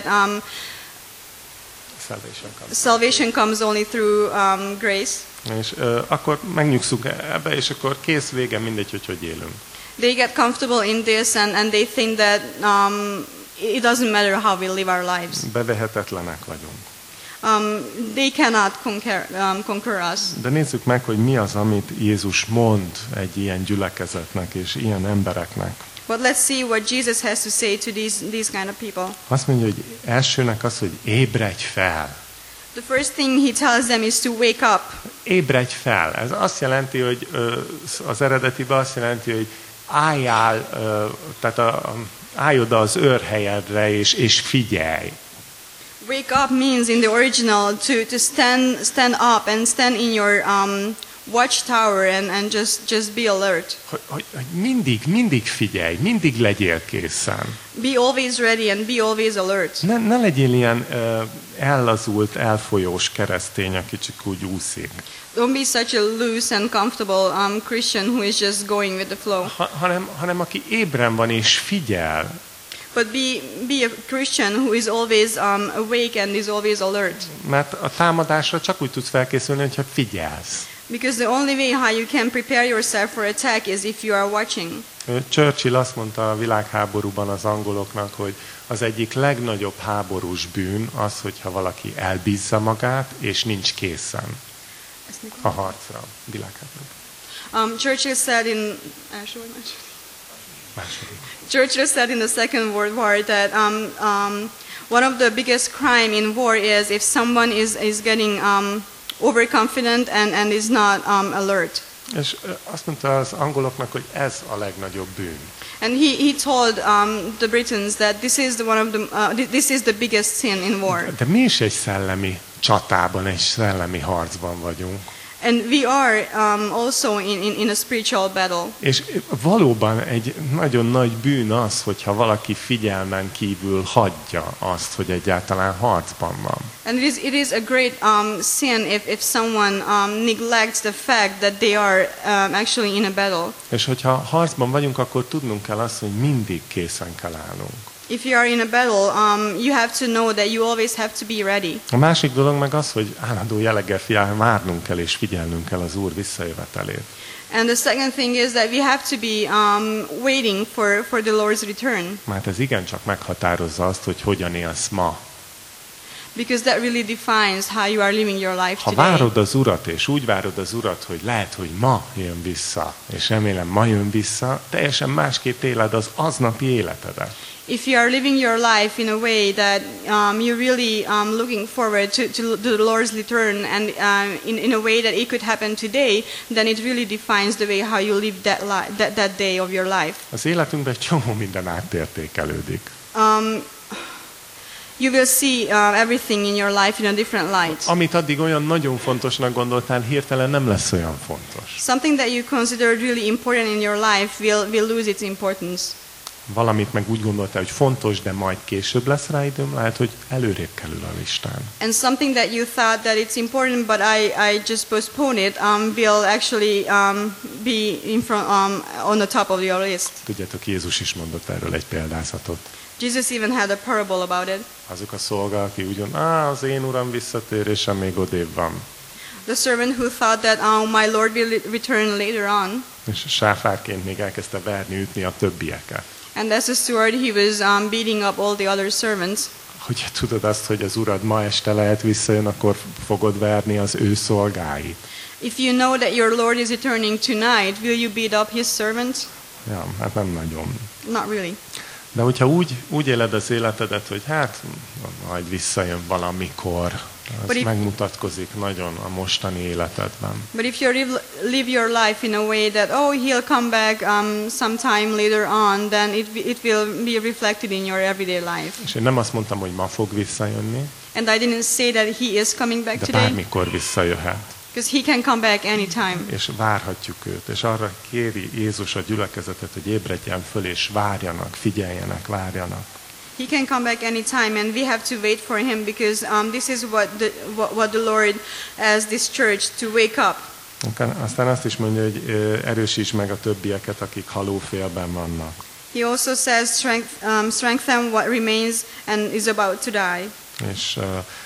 salvation comes only through grace. És akkor megnyugszunk ebbe, és akkor kész, vége, mindegy, hogy élünk. They get comfortable in this and they think that it doesn't matter how we live our lives. Bevehetetlenek vagyunk. They cannot conquer us. De nézzük meg, hogy mi az, amit Jézus mond egy ilyen gyülekezetnek és ilyen embereknek. But let's see what Jesus has to say to these kind of people. Azt mondja, hogy elsőnek az, hogy ébredj fel. The first thing he tells them is to wake up. Ébredj fel. Ez azt jelenti, hogy az eredetiben azt jelenti, hogy álljál, tehát állj oda az őrhelyedre és figyelj. Wake up means in the original to stand up and stand in your watchtower and just be alert. Hogy mindig figyelj, mindig legyél készen. Be always ready and be always alert. Ne legyél ilyen ellazult, elfolyós keresztény, aki csak úgy úszik. Don't be such a loose and comfortable Christian who is just going with the flow. Hanem aki ébren van és figyel. But be a Christian who is always awake and is always alert. Mert a támadásra csak úgy tudsz felkészülni, hogyha figyelsz. Because the only way how you can prepare yourself for attack is if you are watching. Churchill azt mondta a világháborúban az angoloknak, hogy az egyik legnagyobb háborús bűn az, hogyha valaki elbízza magát, és nincs készen a harcra. Világháborúban. Churchill said in Churchill said in the Second World War that one of the biggest crime in war is if someone is getting overconfident and is not alert. És azt mondta az angoloknak, hogy ez a legnagyobb bűn. And he told the Britons that this is the biggest sin in war. De mi is egy szellemi csatában, egy szellemi harcban vagyunk. And we are also in a spiritual battle. És valóban egy nagyon nagy bűn az, hogyha valaki figyelmen kívül hagyja azt, hogy egyáltalán harcban van. And it is a great sin if someone neglects the fact that they are actually in a battle. És hogyha harcban vagyunk, akkor tudnunk kell azt, hogy mindig készen kell állnunk. If you are in a battle, you have to know that you always have to be ready. A másik dolog meg az, hogy állandó jelleggel várnunk kell és figyelnünk kell az Úr visszajövetelét. And the second thing is that we have to be waiting for the Lord's return. Mert ez igencsak meghatározza azt, hogy hogyan élsz ma. Because that really defines how you are living your life Ha today. várod az Urat, és úgy várod az Urat, hogy lehet, hogy ma jön vissza, és remélem ma jön vissza, teljesen másképp éled az aznapi életedet. If you are living your life in a way that you're really looking forward to the Lord's return and in a way that it could happen today, then it really defines the way how you live that day of your life. Az életünkben egy csomó minden átértékelődik. You will see everything in your life in a different light. Amit addig olyan nagyon fontosnak gondoltál, hirtelen nem lesz olyan fontos. Something that you considered really important in your life will lose its importance. Valamit meg úgy gondoltál, hogy fontos, de majd később lesz rá időm, lehet, hogy előrébb kerül a listán. And something that you thought that it's important, but I just postpone it, will actually be in front, on the top of your list. Tudjátok, Jézus is mondott erről egy példázatot. Jesus even had a parable about it. Azok a szolga, aki úgy mondja, az én uram visszatérése még odébb van. The servant who thought that my Lord will return later on. És sáfárként még elkezdte verni, ütni a többieket. And as a steward, he was beating up all the other servants. Hogy tudod azt, hogy az urad ma este lehet visszajön, akkor fogod verni az ő szolgáit. If you know that your Lord is returning tonight, will you beat up his servants? Ja, hát nem nagyon. Not really. De hogyha úgy éled az életedet, hogy hát majd visszajön valamikor, az megmutatkozik nagyon a mostani életedben. But if you live your life in a way that he'll come back sometime later on, then it will be reflected in your everyday life. És én nem azt mondtam, hogy ma fog visszajönni. And I didn't say that he is coming back de today. De bármikor visszajöhet. Because he can come back anytime. És várhatjuk őt. És arra kéri Jézus a gyülekezetet, hogy ébredjen föl, és várjanak, figyeljenek, várjanak. He can come back anytime, and we have to wait for him because this is what the Lord asks this church to wake up. Aztán azt is mondja, hogy erősíts meg a többieket, akik halófélben vannak. He also says strengthen what remains and is about to die. És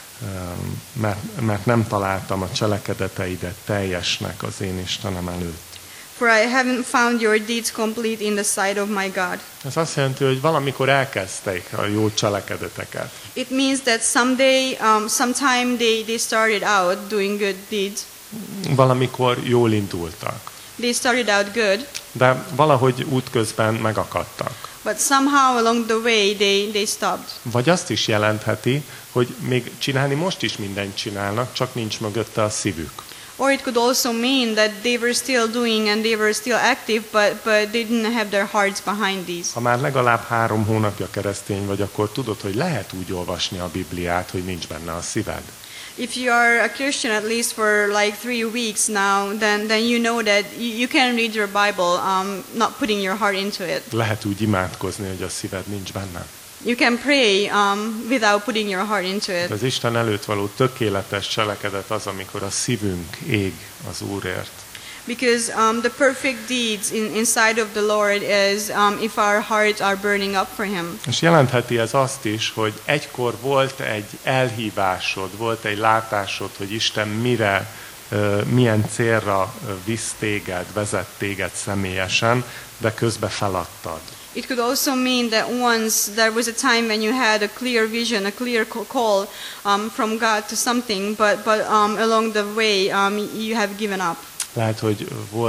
mert nem találtam a cselekedeteidet teljesnek az én Istenem előtt. For I haven't found your deeds complete in the sight of my God. Ez azt jelenti, hogy valamikor elkezdték a jó cselekedeteket. It means that sometime they started out doing good deeds. Valamikor jól indultak. They started out good. De valahogy útközben megakadtak. But somehow along the way they stopped. Vagy azt is jelentheti, hogy még csinálni most is mindent csinálnak, csak nincs mögötte a szívük. Or it could also mean that they were still doing and they were still active, but they didn't have their hearts behind these. Ha már legalább 3 hónapja keresztény vagy, akkor tudod, hogy lehet úgy olvasni a Bibliát, hogy nincs benne a szíved. If you are a Christian at least for like 3 weeks now, then you know that you can read your Bible, not putting your heart into it. Lehet úgy imádkozni, hogy a szíved nincs benne. You can pray without putting your heart into it. Az Isten előtt való tökéletes cselekedet az, amikor a szívünk ég az Úrért. Because the perfect deeds inside of the Lord is if our hearts are burning up for Him. És jelentheti ez azt is, hogy egykor volt egy elhívásod, volt egy látásod, hogy Isten mire, milyen célra visz téged, vezet téged személyesen, de közben feladtad. It could also mean that once there was a time when you had a clear vision, a clear call from God to something, but along the way you have given up. Lehet, hogy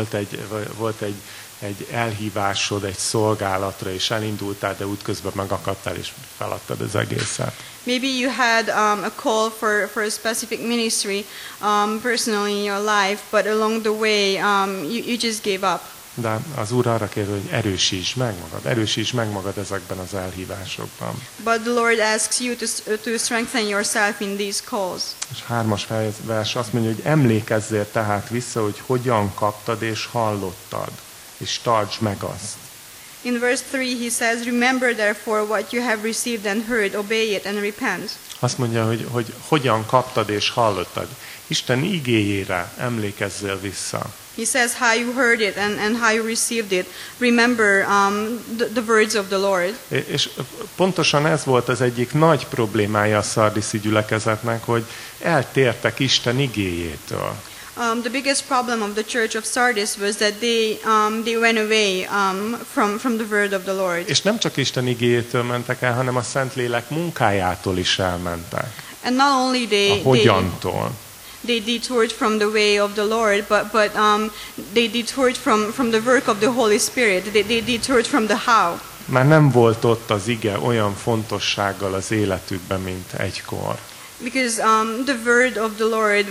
volt egy elhívásod egy szolgálatra, és elindultál, de útközben megakadtál, és feladtad az egészet. Maybe you had a call for a specific ministry personally in your life, but along the way you just gave up. De az Úr arra kér, hogy erősítsd meg magad ezekben az elhívásokban. But the Lord asks you to strengthen yourself in these calls. És 3. vers azt mondja, hogy emlékezzél tehát vissza, hogy hogyan kaptad és hallottad, és tartsd meg azt. In verse 3 he says, "Remember therefore what you have received and heard, obey it and repent." Azt mondja, hogy hogyan kaptad és hallottad. Isten igéjére emlékezzél vissza. He says how you heard it and how you received it. Remember the words of the Lord. És pontosan ez volt az egyik nagy problémája a szardiszi gyülekezetnek, hogy eltértek Isten igéjétől. The biggest problem of the church of Sardis was that they went away from the word of the Lord. És nem csak Isten igéjétől mentek el, hanem a Szentlélek munkájától is elmentek. And not only A hogyantól. they detoured from the way of the Lord, but they detoured from the work of the Holy Spirit. They detoured from the how. Már nem volt ott az ige olyan fontossággal az életükben, mint egykor. Because the word of the Lord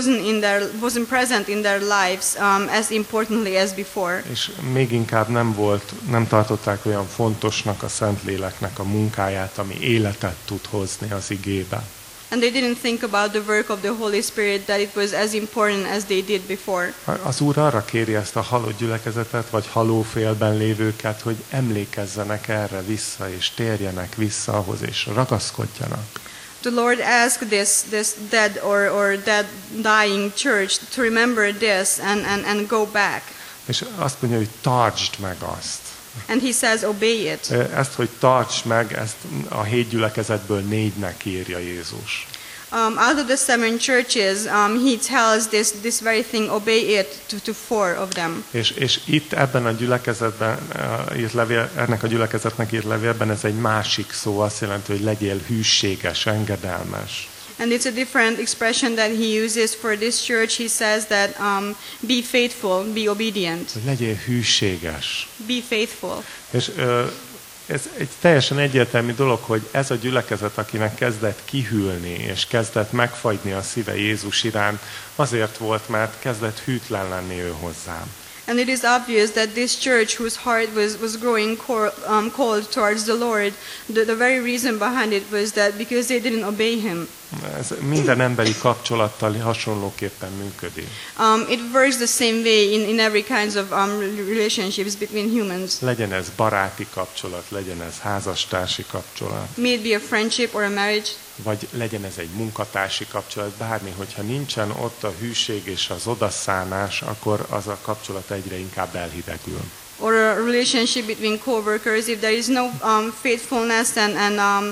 wasn't present in their lives as importantly as before. És még inkább nem tartották olyan fontosnak a Szentléleknek a munkáját, ami életet tud hozni az igébe. And they didn't think about the work of the Holy Spirit, that it was as important as they did before. Az Úr arra kéri ezt a halott gyülekezetet, vagy halófélben lévőket, hogy emlékezzenek erre vissza, és térjenek vissza ahhoz, és ragaszkodjanak. The Lord asked this dead or dead dying church to remember this and go back. És azt mondja, hogy tartsd meg azt. And he says, obey it. Ezt, hogy tartsd meg, ezt a 7 gyülekezetből 4-nek írja Jézus. Out of the 7 churches, he tells this very thing, obey it to 4 of them. És itt ebben a gyülekezetben írt levél, ennek a gyülekezetnek írt levélben ez egy másik szó, azt jelenti, hogy legyél hűséges, engedelmes. And it's a different expression that he uses for this church. He says that be faithful, be obedient. Hogy legyél hűséges. Be faithful. És ez egy teljesen egyértelmű dolog, hogy ez a gyülekezet, akinek kezdett kihűlni, és kezdett megfagyni a szíve Jézus iránt, azért volt, mert kezdett hűtlen lenni ő hozzám. And it is obvious that this church, whose heart was growing cold towards the Lord, the very reason behind it was that because they didn't obey Him. Ez minden emberi kapcsolattal hasonlóképpen működik. It works the same way in every kinds of relationships between humans. Legyen ez baráti kapcsolat, legyen ez házastársi kapcsolat. May it be a friendship or a marriage. Vagy legyen ez egy munkatársi kapcsolat, bármi, hogyha nincsen ott a hűség és az odaszánás, akkor az a kapcsolat egyre inkább elhidegül. Or a relationship between co-workers, if there is no faithfulness and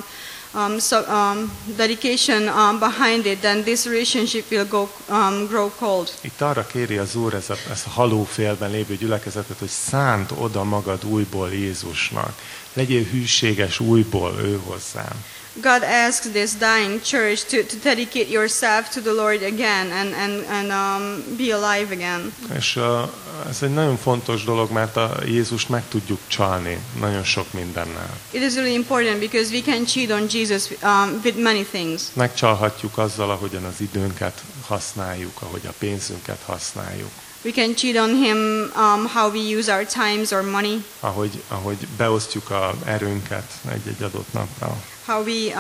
dedication behind it, then this relationship will grow cold. Itt arra kéri az Úr ez a halófélben lévő gyülekezetet, hogy szánt oda magad újból Jézusnak. Legyél hűséges újból ő hozzám. God asks this dying church to dedicate yourself to the Lord again and be alive again. És ez egy nagyon fontos dolog, mert a Jézust meg tudjuk csalni nagyon sok mindennel. It is really important because we can cheat on Jesus with many things. Megcsalhatjuk azzal, ahogyan az időnket használjuk, ahogy a pénzünket használjuk. We can cheat on him how we use our times or money. Ahogy beosztjuk az erőnket egy-egy adott napra. How we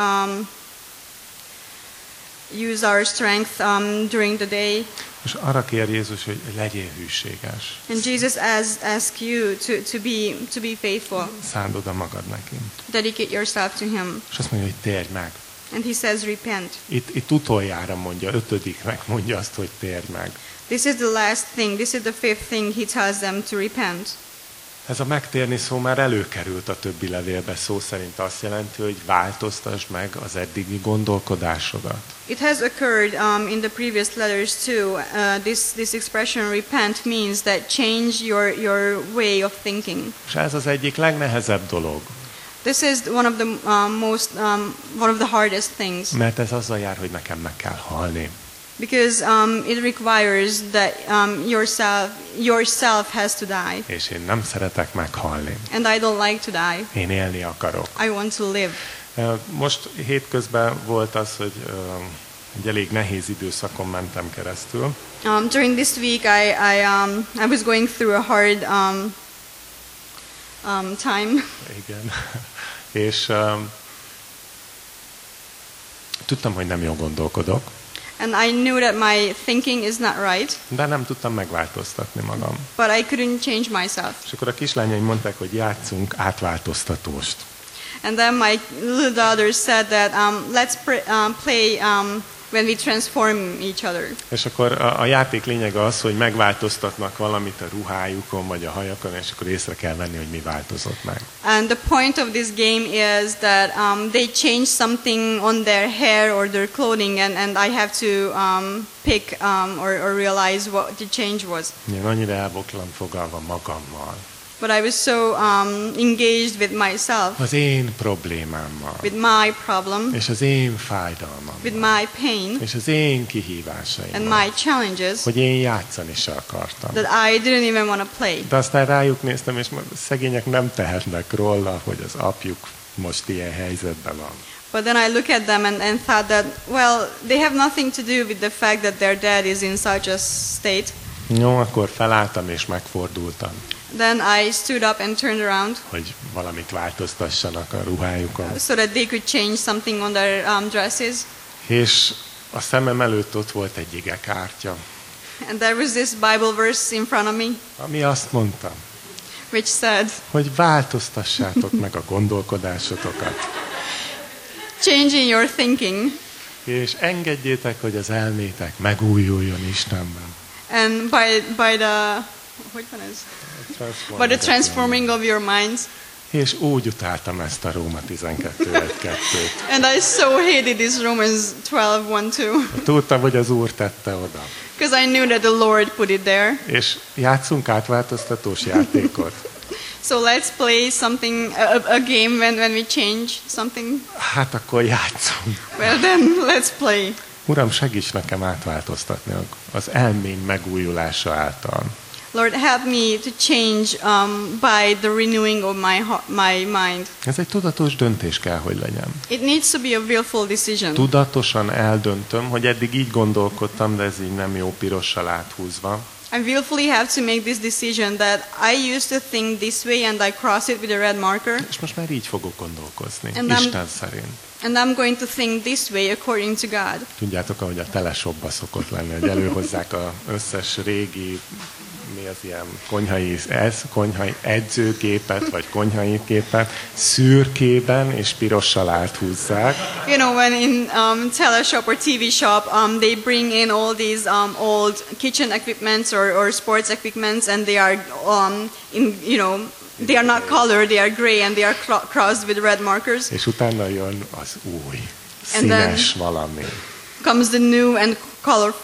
use our strength during the day. És arra kér Jézus, hogy legyél hűséges. And Jesus asks you to be faithful. Szánd oda magad neki. Dedicate yourself to him. És azt mondja, hogy térj meg. And he says repent. Itt utoljára mondja, 5. mondja azt, hogy térj meg. This is the last thing. This is the 5th thing he tells them to repent. Ez a megtérni szó már előkerült a többi levélbe, szó szerint azt jelenti, hogy változtasd meg az eddigi gondolkodásodat. It has occurred in the previous letters too. This expression repent means that change your way of thinking. És ez az egyik legnehezebb dolog. This is one of the one of the hardest things. Mert ez azzal jár, hogy nekem meg kell halni. Because it requires that yourself has to die. És én nem szeretek meghalni. And I don't like to die. Én élni akarok. I want to live. Most hétközben volt az, hogy egy elég nehéz időszakon mentem keresztül. During this week, I was going through a hard time. Igen. És tudtam, hogy nem jól gondolkodok. And I knew that my thinking is not right. De nem tudtam megváltoztatni magam. But I couldn't change myself. És akkor a kislányaim mondták, hogy játszunk átváltoztatóst. And then my little daughter said that let's play when we transform each other. És akkor a játék lényege az, hogy megváltoztatnak valamit a ruhájukon vagy a hajakon, és akkor észre kell venni, hogy mi változott meg. And the point of this game is that they change something on their hair or their clothing, and I have to pick or realize what the change was. Én annyira el voltam foglalva magammal. But I was so engaged with myself. Az én problémámmal. With my problem. És az én fájdalmammal. With my pain. És az én kihívásaimmal. And my challenges. Hogy én játszani se akartam. That I didn't even want to play. De aztán rájuk néztem, és szegények nem tehetnek róla, hogy az apjuk most ilyen helyzetben van. But then I look at them and thought that, well, they have nothing to do with the fact that their dad is in such a state. Jó, akkor felálltam és megfordultam. Then I stood up and turned around. Hogy valamit változtassanak a ruhájukon. So that they could change something on their dresses. És a szemem előtt ott volt egy igekártya. And there was this Bible verse in front of me. Ami azt mondta. Which said. Hogy változtassátok meg a gondolkodásotokat. Changing your thinking. És engedjétek, hogy az elmétek megújuljon Istenben. And by the transforming of your minds. És úgy utáltam ezt a Róma 12:1-2-t. And I so hated this Romans 12:1-2. Tudtam, hogy az Úr tette oda. Because I knew that the Lord put it there. És játszunk átváltoztatós játékot. So let's play something, a game when we change something. Hát akkor játszunk. Well then, let's play. Uram, segíts nekem átváltoztatni az elmény megújulása által. Lord, help me to change by the renewing of my mind. Ez egy tudatos döntés kell, hogy legyen. It needs to be a willful decision. Tudatosan eldöntöm, hogy eddig így gondolkodtam, de ez így nem jó pirossal áthúzva. I willfully have to make this decision that I used to think this way and I cross it with a red marker. És most már így fogok gondolkozni, And Isten szerint. And I'm going to think this way according to God. Tudjátok, ahogy a teleshopba szokott lenni, hogy előhozzák az összes régi, mi az ilyen konyhai edzőgépet, vagy konyhai képet szürkében és pirossal áthúzzák. You know, when in teleshop or TV shop, they bring in all these old kitchen equipments or sports equipments, and they are they are not colored, they are gray, and they are crossed with red markers. És utána jön az új, színes valami. Comes the new and colorful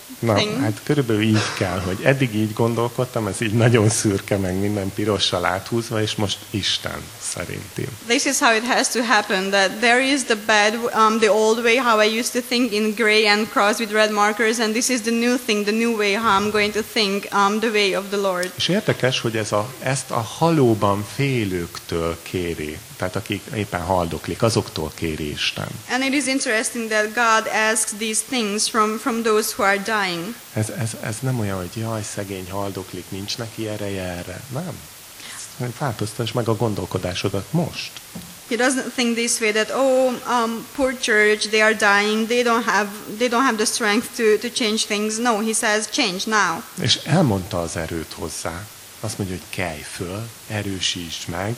Na, thing. hát körülbelül így kell, hogy eddig így gondolkodtam, ez így nagyon szürke, meg minden pirossal áthúzva, és most Isten szerintem. This is how it has to happen, that there is the bad, the old way, how I used to think in gray and crossed with red markers, and this is the new thing, the new way, how I'm going to think, the way of the Lord. És érdekes, hogy ezt a halóban félőktől kéri, tehát akik éppen haldoklik, azoktól kéri Isten. And it is interesting that God asks these things from those who are dying. Ez nem olyan, hogy jaj, szegény haldoklik, nincs neki ereje erre. Nem. Változtass meg a gondolkodásodat most. He doesn't think this way that poor church, they are dying, they don't have the strength to change things. No, he says change now. És elmondta az erőt hozzá. Azt mondja, hogy kelj föl, erősítsd meg.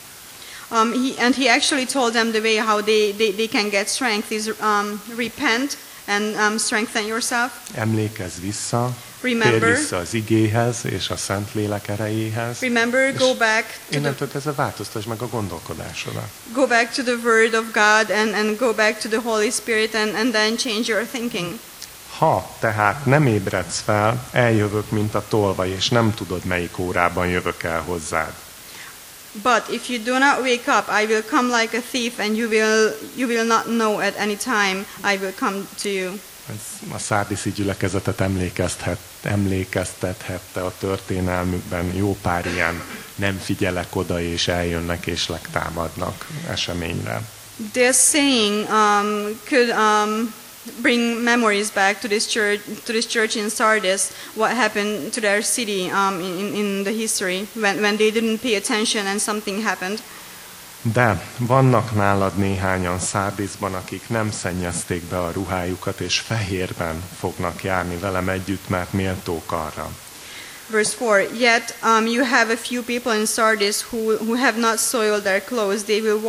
And he actually told them the way how they can get strength is repent and strengthen yourself. Emlékezz vissza, Remember. térj vissza az igéhez és a Szentlélek erejéhez. Remember, go back to Innentől kezdve változtasd meg a gondolkodásodat. go back to the Word of God and go back to the Holy Spirit and then change your thinking. Ha tehát nem ébredsz fel, eljövök, mint a tolvaj, és nem tudod, melyik órában jövök el hozzád. But if you do not wake up, I will come like a thief, and you will not know at any time I will come to you. Ez a szárdiszi gyülekezetet emlékeztethette a történelmükben jó pár ilyen nem figyelek oda, és eljönnek és legtámadnak eseményre. This saying could bring memories back to this church in Sardis. What happened to their city in the history when they didn't pay attention and something happened. De vannak nálad néhányan Szárdisban, akik nem szennyezték be a ruhájukat, és fehérben fognak járni velem együtt, mert méltók arra. Verse 4, yet you have a few people in Sardis who have not soiled their clothes. They will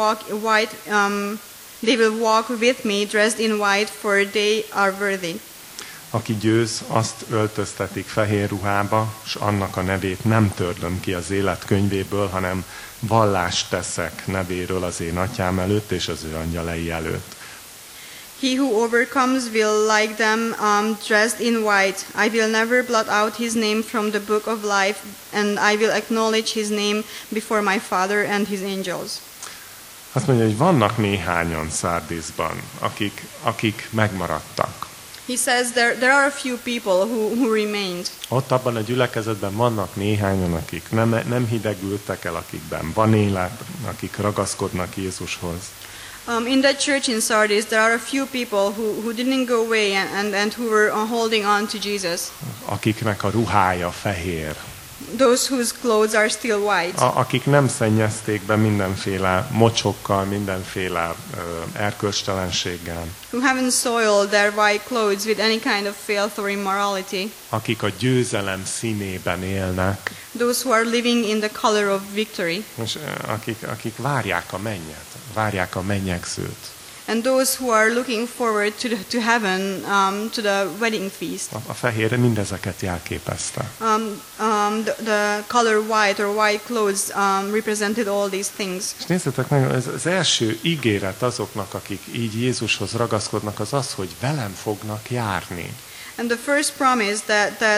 walk with me dressed in white, for they are worthy. Aki győz, azt öltöztetik fehér ruhába, és annak a nevét nem törlöm ki az élet könyvéből, hanem vallást teszek nevéről az én atyám előtt és az ő angyalai előtt. He who overcomes will like them dressed in white. I will never blot out his name from the book of life, and I will acknowledge his name before my Father and his angels. Azt mondja, hogy vannak néhányan Szárdisban, akik megmaradtak. He says there are a few people who remained. Ott abban a gyülekezetben vannak néhányan, akik nem hidegültek el, akikben van élet, akik ragaszkodnak Jézushoz. In that church in Sardis, there are a few people who didn't go away and who were holding on to Jesus. Akiknek a ruhája fehér. Those whose clothes are still white. Akik nem szennyezték be mindenféle mocsokkal, mindenféle erkölcstelenséggel. Who haven't soiled their white clothes with any kind of filth or immorality. Akik a győzelem színében élnek. Those who are living in the color of victory. És akik várják a mennyet, várják a mennyegzőt. And those who are looking forward to heaven, to the wedding feast. A fehér mindezeket jelképezte. The color white or white clothes represented all these things. És nézzétek meg, az első ígéret azoknak, akik így Jézushoz ragaszkodnak, az az, hogy velem fognak járni. And the first promise that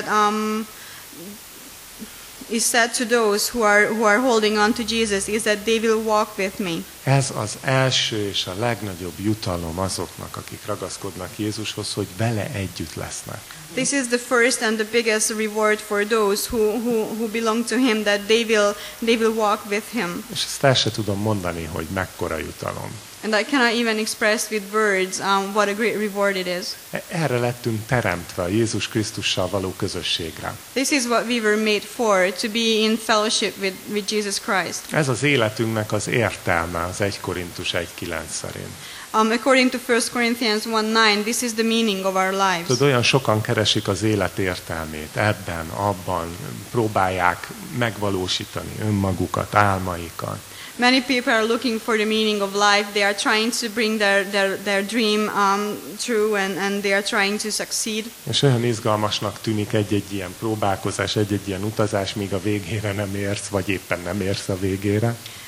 is said to those who are holding on to Jesus is that they will walk with me. Ez az első és a legnagyobb jutalom azoknak, akik ragaszkodnak Jézushoz, hogy vele együtt lesznek. This is the first and the biggest reward for those who belong to him, that they will walk with him. És ezt el se tudom mondani, hogy mekkora jutalom. And I cannot even express with words what a great reward it is. Erre lettünk teremtve a Jézus Krisztussal való közösségre. This is what we were made for, to be in fellowship with Jesus Christ. Ez az életünknek az értelme az 1 Korintus 1:9 szerint. According to 1 Corinthians 1:9, this is the meaning of our lives. Tudod, olyan sokan keresik az élet értelmét, ebben, abban, próbálják megvalósítani önmagukat, álmaikat. Many people are looking for the meaning of life. They are trying to bring their dream true, and they are trying to succeed. És olyan izgalmasnak tűnik egy-egy ilyen próbálkozás, egy-egy ilyen utazás, míg a végére nem érsz, vagy éppen nem érsz a végére.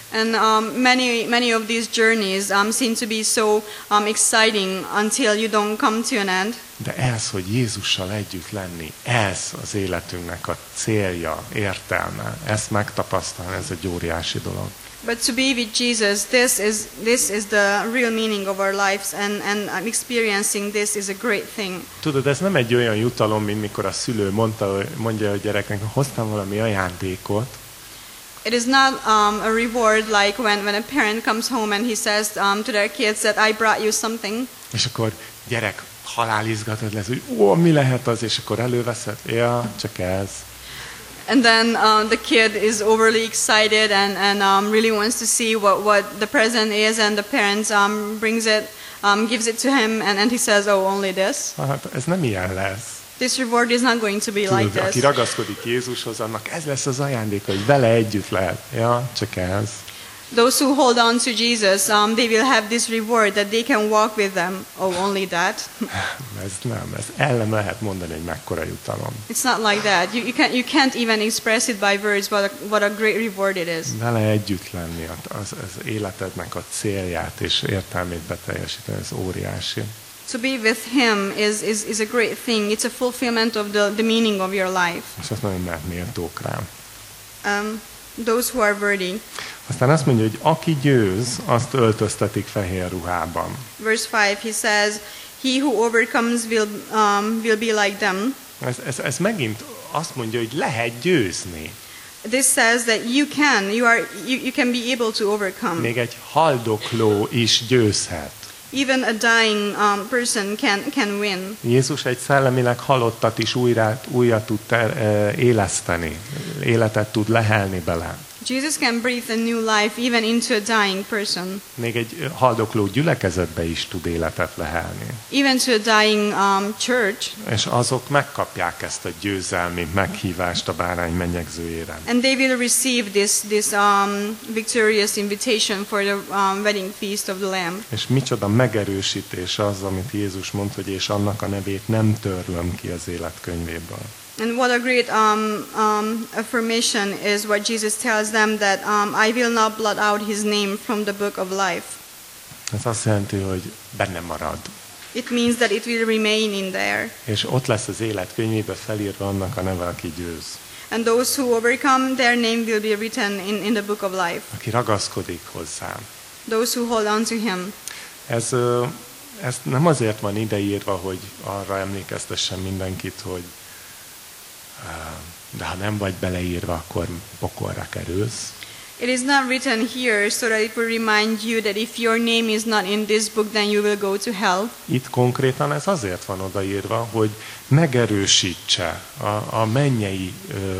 And many of these journeys seem to be so exciting until you don't come to an end. De ez, hogy Jézussal együtt lenni, ez az életünknek a célja, értelme, ezt megtapasztalni, ez egy óriási dolog. But to be with Jesus, this is the real meaning of our lives, and experiencing this is a great thing. Tudod, ez nem egy olyan jutalom, mint mikor a szülő mondja a gyereknek, hoztam valami ajándékot. It is not a reward like when a parent comes home and he says to their kids that I brought you something. És akkor gyerek halálizgatod lesz, hogy mi lehet az, és akkor előveszed, ja, csak ez. And then the kid is overly excited and really wants to see what the present is, and the parents brings it, gives it to him, and he says, oh, only this. Hát ez nem ilyen lesz. This reward is not going to be Tudod, like aki this. ragaszkodik Jézushoz, annak ez lesz az ajándéka, hogy vele együtt lehet. Ja, csak ez. Those who hold on to Jesus, they will have this reward that they can walk with them. Oh, only that? Ez nem, ez ellen lehet mondani, hogy mekkora jutalom. It's not like that. You can't even express it by words what a great reward it is. Vele együtt lenni, az életednek a célját és értelmét beteljesíteni, ez óriási. To be with Him is a great thing. It's a fulfillment of the meaning of your life. És azt nagyon lehet méltók rám. Those who are worthy. Aztán azt mondja, hogy aki győz, azt öltöztetik fehér ruhában. Verse 5, he says, he who overcomes will be like them. Ez megint azt mondja, hogy lehet győzni. This says that you can be able to overcome. Még egy haldokló is győzhet. Even a dying person can win. Jézus egy szellemileg halottat is újra tud éleszteni, életet tud lehelni bele. Jesus can breathe a new life even into a dying person. Még egy haldokló gyülekezetbe is tud életet lehelni. Even to a dying church. És azok megkapják ezt a győzelmi meghívást a bárány menyegzőjére. And they will receive this victorious invitation for the wedding feast of the Lamb. És micsoda megerősítés az, amit Jézus mondta, hogy és annak a nevét nem törlöm ki az életkönyvéből. And what a great affirmation is what Jesus tells them, that I will not blot out his name from the book of life. Ez azt jelenti, hogy benne marad. It means that it will remain in there. És ott lesz az életkönyvébe felírva annak a neve, aki győz. And those who overcome, their name will be written in the book of life. Aki ragaszkodik hozzá. Those who hold on to him. Ez nem azért van ideírva, hogy arra emlékeztessen mindenkit, hogy de ha nem vagy beleírva, akkor pokolra kerülsz. It is not written here so that it will remind you that if your name is not in this book, then you will go to hell. Itt konkrétan ez azért van odaírva, hogy megerősítse a mennyei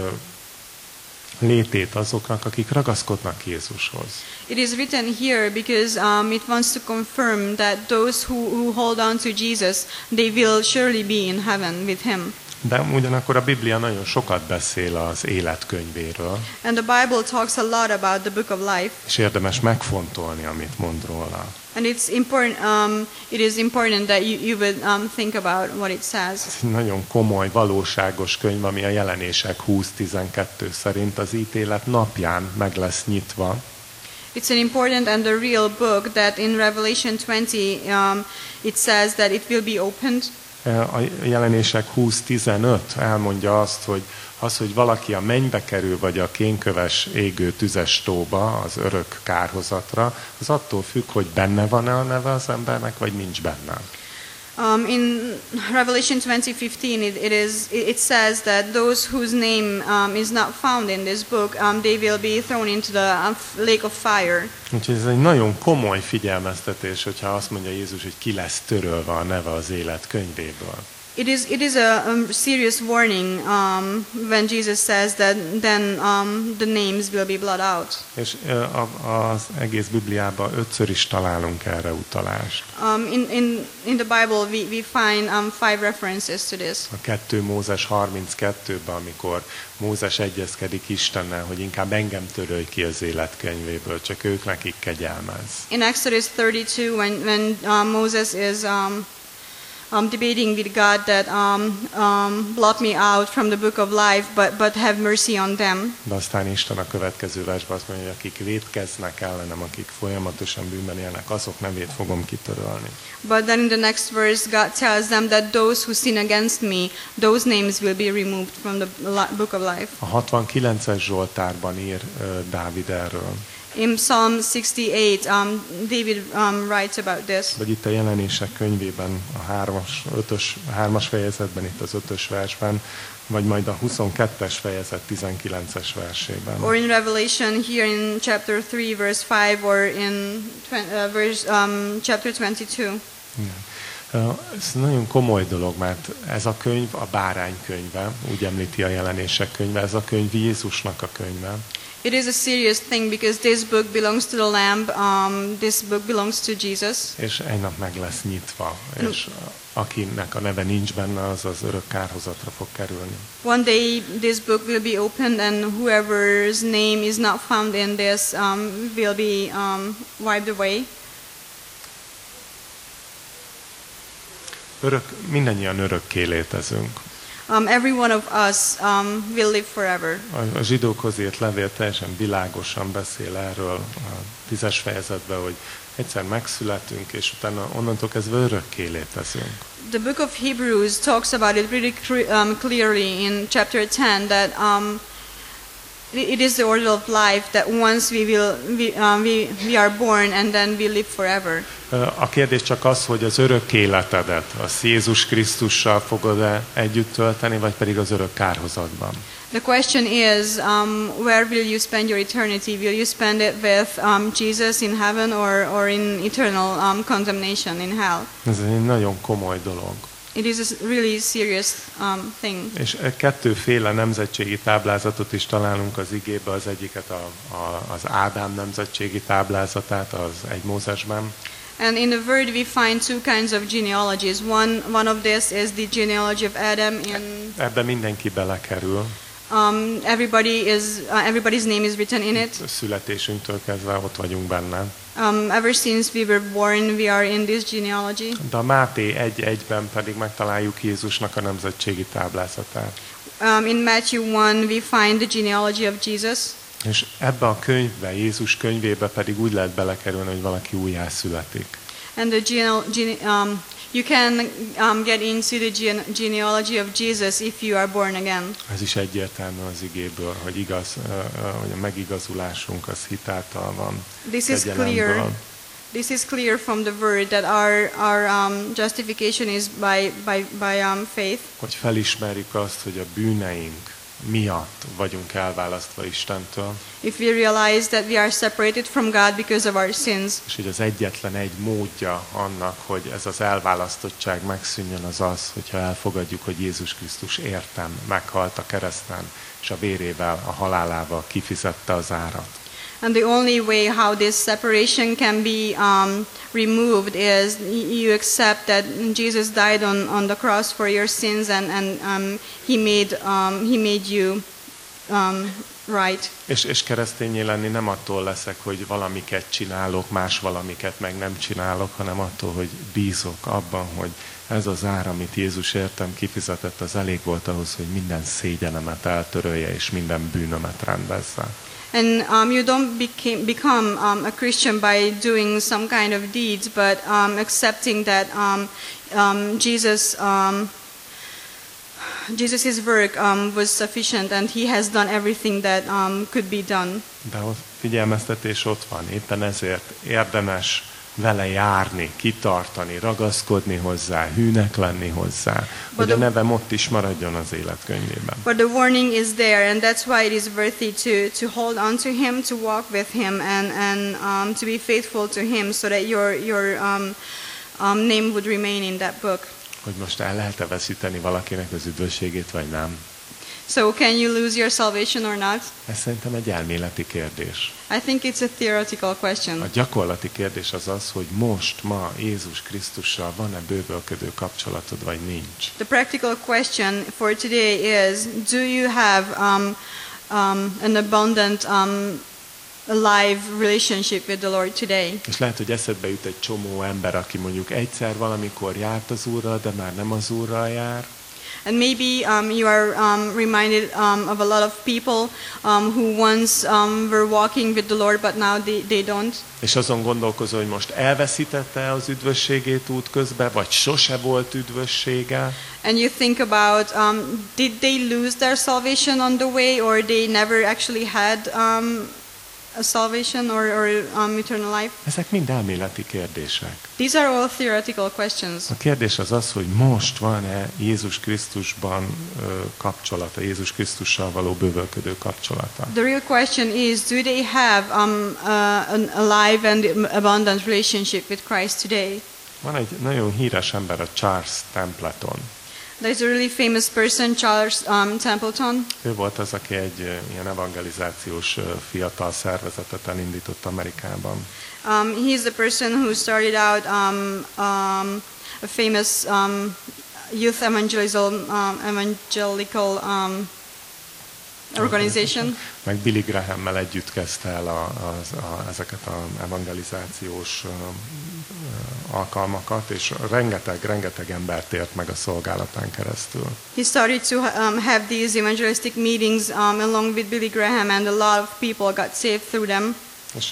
létét azoknak, akik ragaszkodnak Jézushoz. It is written here because it wants to confirm that those who hold on to Jesus, they will surely be in heaven with him. De ugyanakkor a Biblia nagyon sokat beszél az életkönyvéről. And the Bible talks a lot about the book of life. És érdemes megfontolni, amit mond róla. And it's important. It is important that you would think about what it says. Ez egy nagyon komoly, valóságos könyv, ami a Jelenések 20:12 szerint az ítélet napján meg lesz nyitva. It's an important and a real book that in Revelation 20 it says that it will be opened. A Jelenések 20:15 elmondja azt, hogy valaki a mennybe kerül, vagy a kénköves égő tüzes tóba, az örök kárhozatra, az attól függ, hogy benne van-e a neve az embernek, vagy nincs benne. In Revelation 20:15, it says that those whose name is not found in this book, they will be thrown into the lake of fire. Úgyhogy ez egy nagyon komoly figyelmeztetés, hogyha azt mondja Jézus, hogy ki lesz törölve a neve az élet könyvéből. It is a serious warning when Jesus says that then the names will be blotted out. És az egész Bibliában 5-ször is találunk erre utalást. In the Bible we find 5 references to this. A 2 Mózes 32-ben, amikor Mózes egyezkedik Istennel, hogy inkább engem törölj ki az életkönyvéből, csak ők nekik kegyelmez. In Exodus 32, when Moses is debating with God that blot me out from the book of life, but have mercy on them. De aztán Isten a következő versben azt mondja, hogy akik vétkeznek ellenem, akik folyamatosan bűnben élnek, azok nevét fogom kitörölni. But then in the next verse, God tells them that those who sin against me, those names will be removed from the book of life. A 69-es Zsoltárban ír Dávid erről. In Psalm 68, David writes about this. Vagy itt a Jelenések könyvében, a 3-as fejezetben, itt az 5-ös versben, vagy majd a 22-es fejezet 19-es versében. Or in Revelation here in chapter 3 verse 5 or in chapter 22. Ez nagyon komoly dolog, mert ez a könyv a bárány könyve, úgy említi a Jelenések könyve, ez a könyv Jézusnak a könyve. It is a serious thing because this book belongs to the Lamb, this book belongs to Jesus. És egy nap meg lesz nyitva, és akinek a neve nincs benne, az az örök kárhozatra fog kerülni. One day this book will be opened and whoever's name is not found in this will be wiped away. Mindannyian örökké létezünk. Every one of us will live forever. A zsidókhoz írt levél teljesen világosan beszél erről a 10-es fejezetben, hogy egyszer megszületünk, és utána onnantól kezdve örökké létezünk. The book of Hebrews talks about it really clearly in chapter 10 that it is the order of life that once we are born and then we live forever. A kérdés csak az, hogy az örök életedet az Jézus Krisztussal fogod-e együtt tölteni, vagy pedig az örök kárhozatban. The question is, where will you spend your eternity? Will you spend it with Jesus in heaven or in eternal condemnation in hell? Ez egy nagyon komoly dolog. It is a really serious thing. És kettőféle nemzetségi táblázatot is találunk az igébe, az egyiket az Ádám nemzetségi táblázatát, az 1 Mózesben. And in the Word we find two kinds of genealogies. One of this is the genealogy of Adam. Ebben mindenki belekerül. Everybody's name is written in it. Születésünktől kezdve ott vagyunk benne. Ever since we were born, we are in this genealogy. De a Máté 1:1-ben pedig megtaláljuk Jézusnak a nemzetségi táblázatát. In Matthew 1 we find the genealogy of Jesus. És ebbe a könyvbe, Jézus könyvébe pedig úgy lehet belekerülni, hogy valaki újjászületik. And you can get into the genealogy of Jesus if you are born again. Ez is egyértelmű az igéből, hogy hogy a megigazulásunk az hitáltal van. This is clear from the word that our justification is by faith. Hogy felismerjük azt, hogy a bűneink miatt vagyunk elválasztva Istentől. If we realize that we are separated from God because of our sins. És hogy az egyetlen egy módja annak, hogy ez az elválasztottság megszűnjön, az az, hogyha elfogadjuk, hogy Jézus Krisztus értem meghalt a kereszten, és a vérével, a halálával kifizette az árat. And the only way how this separation can be removed is you accept that Jesus died on the cross for your sins and he made you right. És keresztényé lenni nem attól leszek, hogy valamiket csinálok, más valamiket meg nem csinálok, hanem attól, hogy bízok abban, hogy ez az ár, amit Jézus értem kifizetett, az elég volt ahhoz, hogy minden szégyenemet eltörölje, és minden bűnömet rendezze. And you don't become a Christian by doing some kind of deeds, but accepting that Jesus's work was sufficient, and He has done everything that could be done. De a figyelmeztetés ott van, éppen ezért érdemes vele járni, kitartani, ragaszkodni hozzá, hűnek lenni hozzá, hogy a nevem ott is maradjon az életkönyvében. But the warning is there, and that's why it is worthy to hold on to Him, to walk with Him, and to be faithful to Him, so that your name would remain in that book. Hogy most el lehet-e veszíteni valakinek az üdvösségét, vagy nem? So can you lose your salvation or not? Ez szerintem egy elméleti kérdés. I think it's a theoretical question. A gyakorlati kérdés az az, hogy most, ma Jézus Krisztussal van-e bővölködő kapcsolatod, vagy nincs. The practical question for today is, do you have an abundant live relationship with the Lord today. És lehet, hogy eszedbe jut egy csomó ember, aki mondjuk egyszer valamikor járt az Úrral, de már nem az Úrral jár. And maybe you are reminded of a lot of people who once were walking with the Lord, but now they don't. És azon gondolkozol, hogy most elveszítette az üdvösségét útközben, vagy sose volt üdvössége. And you think about, did they lose their salvation on the way, or they never actually had a salvation or eternal life? Ezek mind elméleti kérdések. These are all theoretical questions. A kérdés az az, hogy most van-e Jézus Krisztusban kapcsolata, Jézus Krisztussal való bővölködő kapcsolata. The real question is, do they have a live and abundant relationship with Christ today? Van egy nagyon híres ember, a Charles Templeton. There's a really famous person, Charles Templeton. Ő volt az, aki egy ilyen evangelizációs fiatal szervezetet elindított Amerikában. He's the person who started out a famous youth evangelical organization. Meg Billy Graham-mel együtt kezdte el ezeket az evangelizációs alkalmakat, és rengeteg embert ért meg a szolgálatán keresztül. He started to have these evangelistic meetings along with Billy Graham, and a lot of people got saved through them. És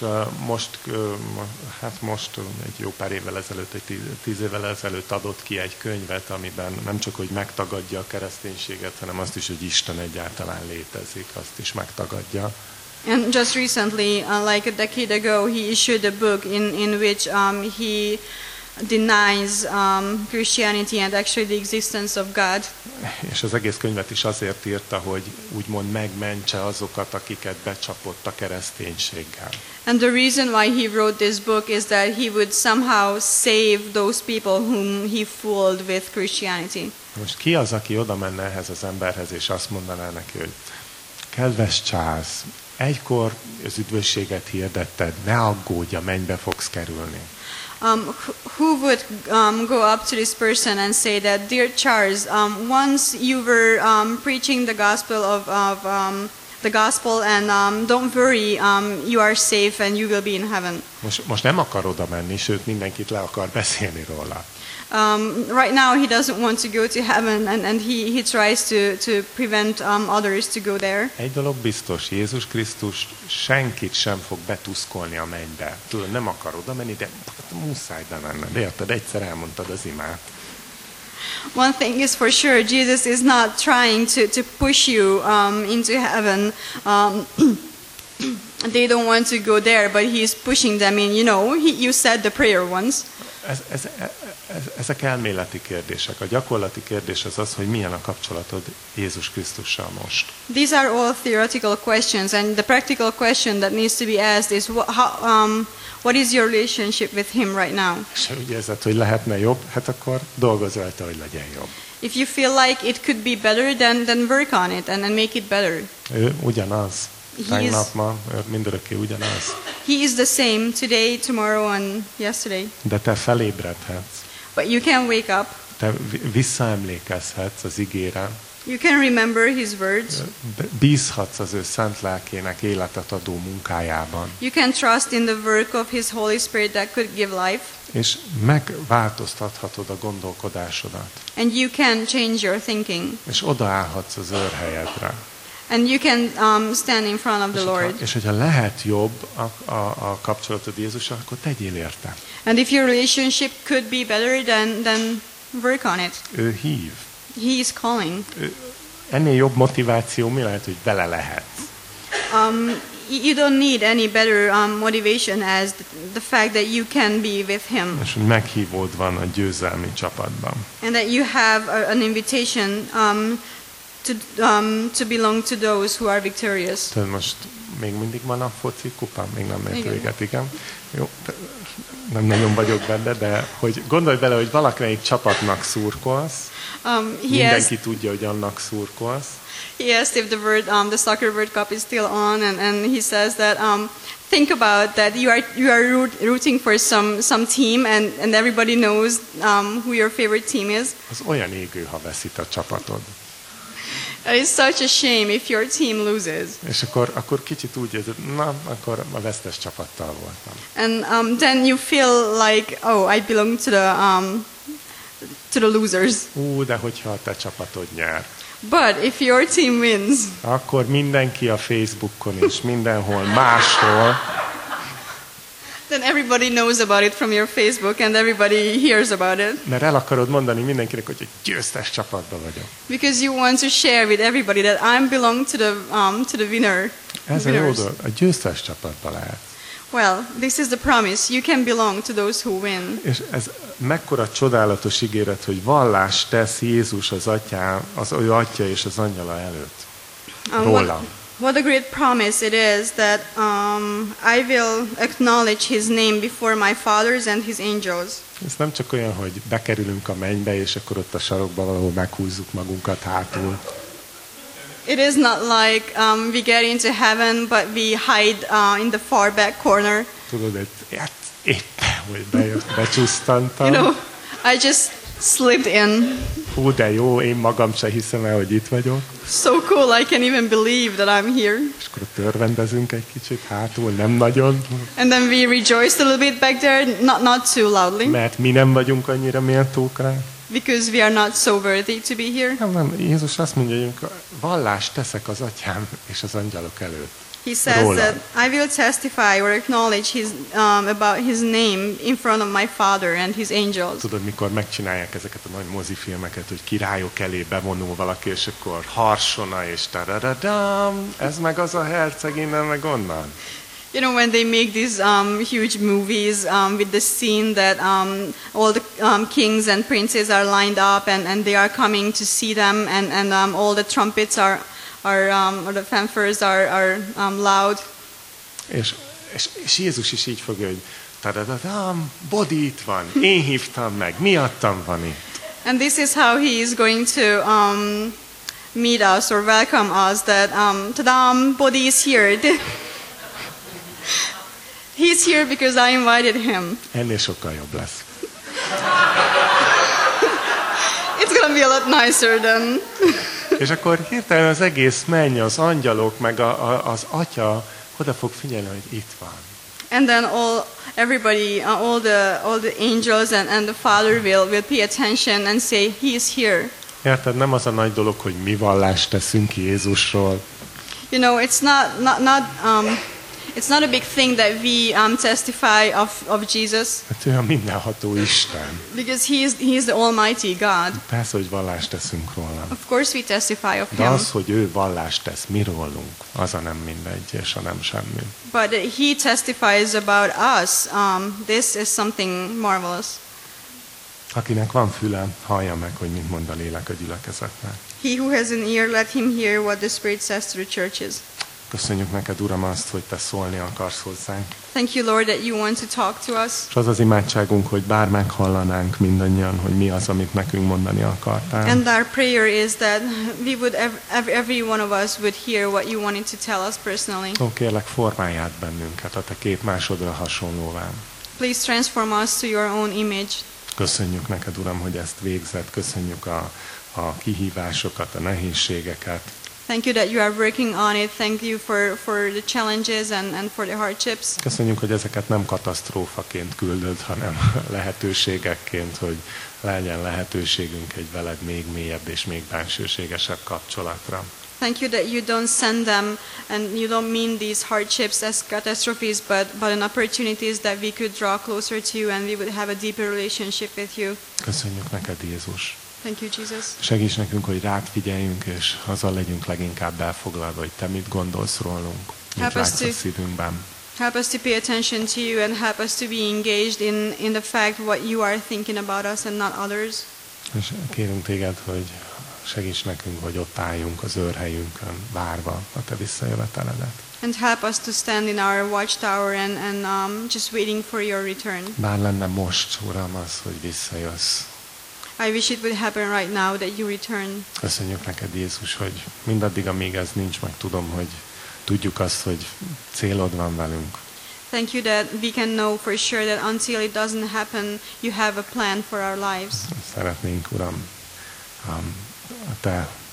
most egy jó pár évvel ezelőtt, egy 10 évvel ezelőtt adott ki egy könyvet, amiben nem csak, hogy megtagadja a kereszténységet, hanem azt is, hogy Isten egyáltalán létezik, azt is megtagadja. And just recently, like a decade ago, he issued a book in which he denies Christianity and actually the existence of God. És az egész könyvet is azért írta, hogy úgymond megmentse azokat, akiket becsapott a kereszténységgel. And the reason why he wrote this book is that he would somehow save those people whom he fooled with Christianity. Most ki az, aki oda menne ehhez az emberhez, és azt mondaná neki, hogy kedves Charles, egykor az üdvösséget hirdetted, ne aggódj, a mennybe fogsz kerülni. Who would go up to this person and say that, dear Charles, once you were preaching the gospel of the gospel, and don't worry, you are safe and you will be in heaven. Most nem akar oda menni, sőt mindenkit le akar beszélni róla. Right now he doesn't want to go to heaven, and he tries to prevent others to go there. Egy dolog biztos, Jézus Krisztus senkit sem fog betuszkolni a mennybe. Tudod, nem akar oda menni, de muszáj bemenned. Érted? Egyszer elmondtad az imát. One thing is for sure, Jesus is not trying to push you into heaven. They don't want to go there, but he's pushing them in. You know, you said the prayer once. Ezek elméleti kérdések. A gyakorlati kérdés az az, hogy milyen a kapcsolatod Jézus Krisztussal most. These are all theoretical questions, and the practical question that needs to be asked is what is your relationship with him right now? És úgy érzed, hogy lehetne jobb, hát akkor dolgozz rajta, hogy legyen jobb. If you feel like it could be better, then work on it and make it better. Ő ugyanaz. Tegnap, ma, mindörökké ugyanaz. He is the same today, tomorrow, and yesterday. De te felébredhetsz. But you can wake up. Te visszaemlékezhetsz az igére. You can remember his words. Bízhatsz az ő szent lelkének életet adó munkájában. You can trust in the work of his Holy Spirit that could give life. És megváltoztathatod a gondolkodásodat. And you can change your thinking. És odaállhatsz az őrhelyedre. And you can stand in front of the Lord. És hogyha lehet jobb a kapcsolatod Jézussal, akkor tegyél érte. And if your relationship could be better, then work on it. Ő hív. He is calling. Ennél jobb motiváció mi lehet, hogy vele lehetsz? You don't need any better motivation as the fact that you can be with him. És hogy meghívód van a győzelmi csapatban. And that you have an invitation to belong to those who are victorious. Tehát most még mindig van a foci kupa? Még nem ért véget, igen. Jó, nem nagyon vagyok benne, de hogy gondolj bele, hogy valamelyik csapatnak szurkolsz, mindenki tudja, hogy annak szurkolsz. He asked if the Soccer World Cup is still on, and he says that think about that you are rooting for some team, and everybody knows who your favorite team is. Az olyan égő, ha veszít a csapatod. It's such a shame if your team loses. És akkor kicsit úgy érzed, na, akkor a vesztes csapattal voltam. And then you feel like, oh, I belong to the losers. De hogyha a te csapatod nyer, But if your team wins, akkor mindenki a Facebookon és mindenhol máshol then everybody knows about it from your Facebook and everybody hears about it. mert el akarod mondani mindenkinek, hogy egy győztes csapatban vagyok. Because you want to share with everybody that I belong to the winner. Ez a jó dolog, a győztes csapatban lehet. Well, this is the promise. You can belong to those who win. És ez mekkora csodálatos ígéret, hogy vallást tesz Jézus az ő atya és az angyala előtt. Róla. What a great promise it is that I will acknowledge his name before my fathers and his angels. Ez nem csak olyan, hogy bekerülünk a mennybe, és akkor ott a sarokba valahol meghúzzuk magunkat hátul. It is not like we get into heaven, but we hide in the far back corner. Tudod, éppen, hogy becsúsztantam. You know, I just slipped in. Hú, de jó, én magam se hiszem el, hogy itt vagyok. So cool, I can't even believe that I'm here. És akkor törvendezünk egy kicsit hátul, nem nagyon. And then we rejoiced a little bit back there, not too loudly. Mert mi nem vagyunk annyira méltók rá. Because we are not so worthy to be here. Nem, Jézus azt mondja, hogy vallást teszek az atyám és az angyalok előtt. He says that I will testify or acknowledge about his name in front of my Father and his angels. Tudod, mikor megcsinálják ezeket a nagy mozifilmeket, hogy királyok elé bevonul valaki, és akkor harsona, és taradadam, ez meg az a herceg innen, meg onnan. You know, when they make these huge movies with the scene that all the kings and princes are lined up and they are coming to see them and all the trumpets or the fanfares are loud. És Jézus is így fogja, hogy tadadadam, Bodi itt van, én hívtam meg, miattam van itt. And this is how he is going to meet us or welcome us, that tadam, Bodi is here. He's here because I invited him. Ennél sokkal jobb lesz. It's gonna be a lot nicer then. És akkor hirtelen az egész menny, az angyalok, meg az atya oda fog figyelni, hogy itt van. And then everybody, all the angels and the Father will pay attention and say, He is here. Érted? Nem az a nagy dolog, hogy mi vallást teszünk ki Jézusról. You know, it's not a big thing that we testify of Jesus. Hát ő a mindenható Isten. Because he is the Almighty God. Persze, hogy vallást teszünk róla. Of course we testify of De him. az, hogy ő vallást tesz mi rólunk, az a nem mindegy, és a nem semmi. But he testifies about us. This is something marvelous. Akinek van füle, hallja meg, hogy mit mond a lélek a gyülekezetnek. He who has an ear, let him hear what the Spirit says to the churches. Köszönjük neked, Uram, azt, hogy te szólni akarsz hozzánk. Thank you, Lord, that you want to talk to us. És az az imádságunk, hogy bár meghallanánk mindannyian, hogy mi az, amit nekünk mondani akartál. And our prayer is that we would, every one of us would hear what you wanted to tell us personally. Ó, kérlek, formálj át bennünket a te képmásodra hasonlóvá. Please transform us to your own image. Köszönjük neked, Uram, hogy ezt végzed. Köszönjük a kihívásokat, a nehézségeket. Thank you that you are working on it. Thank you for the challenges and for the hardships. Köszönjük, hogy ezeket nem katasztrófaként küldöd, hanem lehetőségekként, hogy legyen lehetőségünk egy veled még mélyebb és még bensőségesebb kapcsolatra. Thank you that you don't send them and you don't mean these hardships as catastrophes, but an opportunities that we could draw closer to you and we would have a deeper relationship with you. Köszönjük neked, Jézus. Thank you, Jesus. Segíts nekünk, hogy rád figyeljünk, és azzal legyünk leginkább elfoglalva, hogy te mit gondolsz rólunk, mit látsz a szívünkben. Help us to pay attention to you and help us to be engaged in the fact what you are thinking about us and not others. És kérünk téged, hogy segíts nekünk, hogy ott álljunk az őrhelyünkön, várva a te visszajöveteledet. And help us to stand in our watchtower and just waiting for your return. Bár lenne most, Uram, az, hogy visszajössz. I wish it would happen right now that you return. Köszönjük neked, Jézus, hogy mindaddig, amíg ez nincs, meg tudom, hogy tudjuk azt, hogy célod van velünk. Thank you that we can know for sure that until it doesn't happen, you have a plan for our lives. Szeretnénk, Uram, a te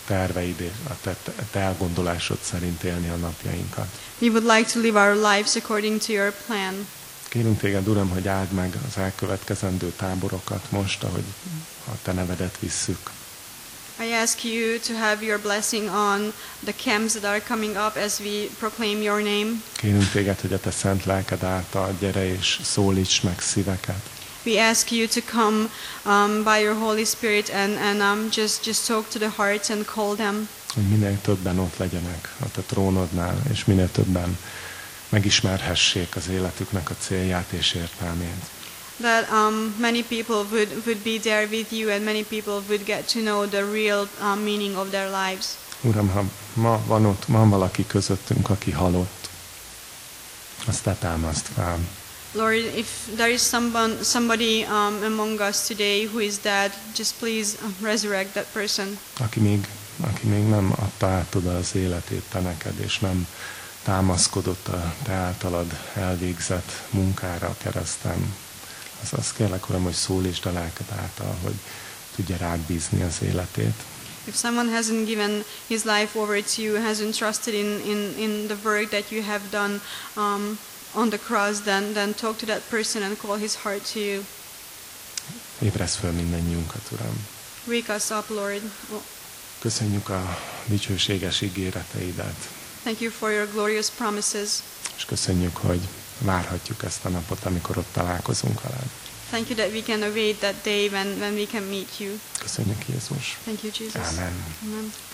terveid, a te elgondolásod szerint élni a napjainkat. We would like to live our lives according to your plan. Kérünk téged, Uram, hogy áld meg az elkövetkezendő táborokat most, ahogy a te nevedet visszük. I ask you to have your blessing on the camps that are coming up as we proclaim your name. Kérünk téged, hogy a te szent lelked által gyere és szólíts meg szíveket. We ask you to come by your Holy Spirit and just talk to the hearts and call them. Hogy minél többen ott legyenek a te trónodnál, és minél többen megismerhessék az életüknek a célját és értelmét. That many people would be there with you and many people would get to know the real meaning of their lives. Uram, ha ma van valaki közöttünk, aki halott, azt te támaszt fel. Lord, if there is somebody among us today who is dead, just please resurrect that person. Aki még nem adta át oda az életét te neked, és nem támaszkodott a te általad elvégzett munkára a kereszten. Az kérlek, Uram, hogy szólítsd a lelked által, hogy tudja rád bízni az életét. If someone hasn't given his life over to you, hasn't trusted in the work that you have done on the cross, then talk to that person and call his heart to you. Ébresz föl mindannyiunkat, Uram. Wake us up, Lord. Köszönjük a dicsőséges ígéreteidet. Thank you for your glorious promises. És köszönjük, hogy várhatjuk ezt a napot, amikor ott találkozunk veled. Thank you that we can await that day when we can meet you. Köszönjük, Jézus. Thank you, Jesus. Amen. Amen.